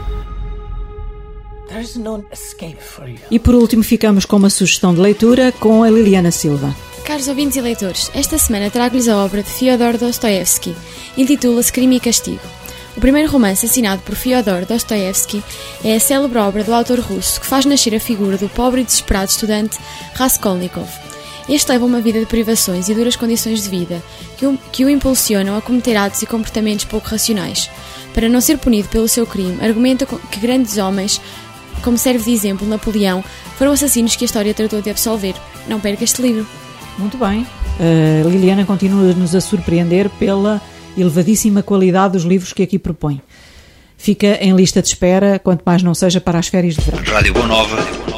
Speaker 2: E por último ficamos com uma sugestão de leitura com a Liliana Silva.
Speaker 21: Caros ouvintes e leitores, esta semana trago-lhes a obra de Fyodor Dostoevsky. Intitula-se Crime e Castigo. O primeiro romance assinado por Fyodor Dostoevsky é a célebre obra do autor russo que faz nascer a figura do pobre e desesperado estudante Raskolnikov. Este leva uma vida de privações e duras condições de vida que o impulsionam a cometer atos e comportamentos pouco racionais. Para não ser punido pelo seu crime, argumenta que grandes homens, como serve de exemplo Napoleão, foram assassinos que a história tratou de absolver. Não perca este livro.
Speaker 2: Muito bem. Liliana continua-nos a surpreender pela elevadíssima qualidade dos livros que aqui propõe. Fica em lista de espera, quanto mais não seja para as férias de verão.
Speaker 9: Rádio Boa Nova.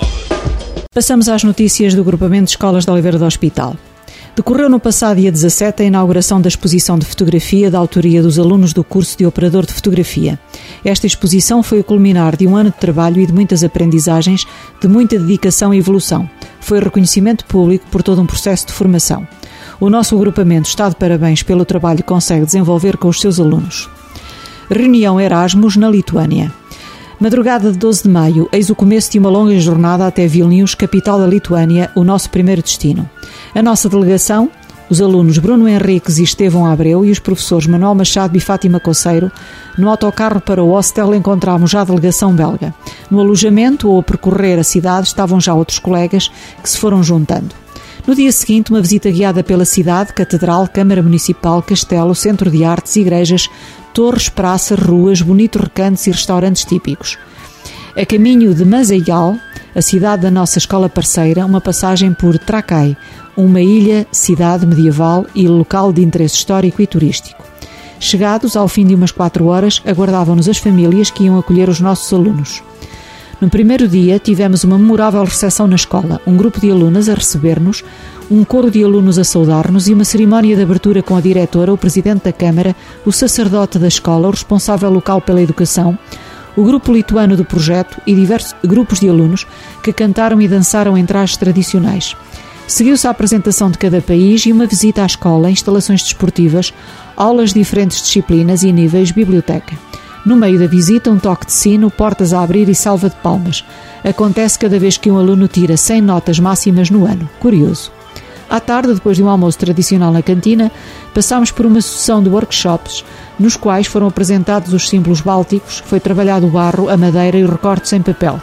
Speaker 2: Passamos às notícias do Agrupamento de Escolas de Oliveira do Hospital. Decorreu no passado dia 17 a inauguração da exposição de fotografia da autoria dos alunos do curso de Operador de Fotografia. Esta exposição foi o culminar de um ano de trabalho e de muitas aprendizagens, de muita dedicação e evolução. Foi reconhecimento público por todo um processo de formação. O nosso agrupamento está de parabéns pelo trabalho que consegue desenvolver com os seus alunos. Reunião Erasmus na Lituânia. Madrugada de 12 de maio, eis o começo de uma longa jornada até Vilnius, capital da Lituânia, o nosso primeiro destino. A nossa delegação, os alunos Bruno Henriques e Estevão Abreu e os professores Manuel Machado e Fátima Coceiro, no autocarro para o hostel encontramos já a delegação belga. No alojamento ou a percorrer a cidade estavam já outros colegas que se foram juntando. No dia seguinte, uma visita guiada pela cidade, catedral, Câmara Municipal, castelo, centro de artes, igrejas, torres, praças, ruas, bonitos recantos e restaurantes típicos. A caminho de Mazeial, a cidade da nossa escola parceira, uma passagem por Trakai, uma ilha, cidade medieval e local de interesse histórico e turístico. Chegados, ao fim de umas 4 horas, aguardavam-nos as famílias que iam acolher os nossos alunos. No primeiro dia, tivemos uma memorável recepção na escola, um grupo de alunas a receber-nos, um coro de alunos a saudar-nos e uma cerimónia de abertura com a diretora, o presidente da Câmara, o sacerdote da escola, o responsável local pela educação, o grupo lituano do projeto e diversos grupos de alunos que cantaram e dançaram em trajes tradicionais. Seguiu-se a apresentação de cada país e uma visita à escola, instalações desportivas, aulas de diferentes disciplinas e níveis, biblioteca. No meio da visita, um toque de sino, portas a abrir e salva de palmas. Acontece cada vez que um aluno tira 100 notas máximas no ano. Curioso. À tarde, depois de um almoço tradicional na cantina, passámos por uma sucessão de workshops, nos quais foram apresentados os símbolos bálticos, foi trabalhado o barro, a madeira e o recorte em papel.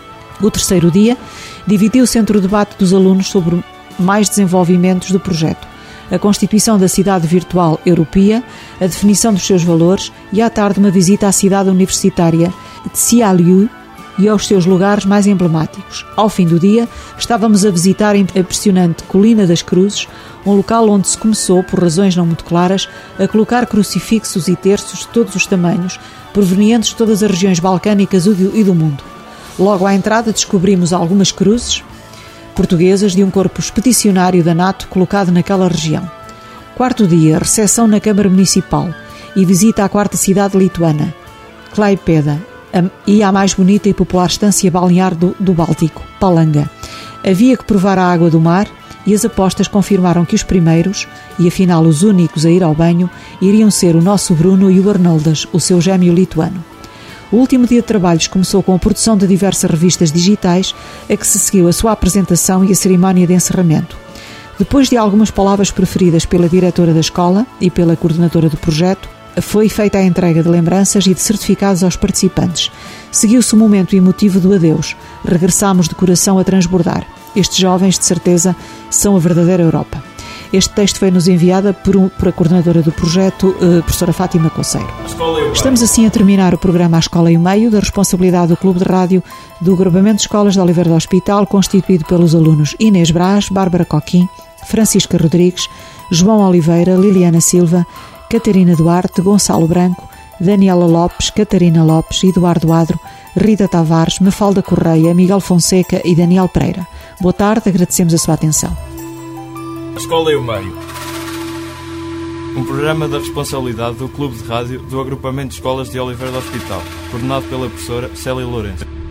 Speaker 2: O terceiro dia dividiu-se entre o debate dos alunos sobre mais desenvolvimentos do projeto, a constituição da cidade virtual europeia, a definição dos seus valores e à tarde uma visita à cidade universitária de Sialiu e aos seus lugares mais emblemáticos. Ao fim do dia, estávamos a visitar a impressionante Colina das Cruzes, um local onde se começou, por razões não muito claras, a colocar crucifixos e terços de todos os tamanhos, provenientes de todas as regiões balcânicas e do mundo. Logo à entrada descobrimos algumas cruzes portuguesas de um corpo expedicionário da NATO colocado naquela região. Quarto dia, recepção na Câmara Municipal e visita à quarta cidade lituana, Klaipėda, e à mais bonita e popular estância balnear do Báltico, Palanga. Havia que provar a água do mar e as apostas confirmaram que os primeiros, e afinal os únicos a ir ao banho, iriam ser o nosso Bruno e o Arnoldas, o seu gêmeo lituano. O último dia de trabalhos começou com a produção de diversas revistas digitais, a que se seguiu a sua apresentação e a cerimónia de encerramento. Depois de algumas palavras preferidas pela diretora da escola e pela coordenadora do projeto, foi feita a entrega de lembranças e de certificados aos participantes. Seguiu-se o momento emotivo do adeus. Regressámos de coração a transbordar. Estes jovens, de certeza, são a verdadeira Europa. Este texto foi-nos enviado por a coordenadora do projeto, professora Fátima Conceiro. Estamos assim a terminar o programa A Escola e o Meio, da responsabilidade do Clube de Rádio do Agrupamento de Escolas de Oliveira do Hospital, constituído pelos alunos Inês Brás, Bárbara Coquim, Francisca Rodrigues, João Oliveira, Liliana Silva, Catarina Duarte, Gonçalo Branco, Daniela Lopes, Catarina Lopes, Eduardo Adro, Rita Tavares, Mafalda Correia, Miguel Fonseca e Daniel Pereira. Boa tarde, agradecemos a sua atenção.
Speaker 1: A Escola e o Meio. Um programa da responsabilidade do Clube de Rádio do Agrupamento de Escolas de Oliveira do Hospital, coordenado pela professora Célia Lourenço.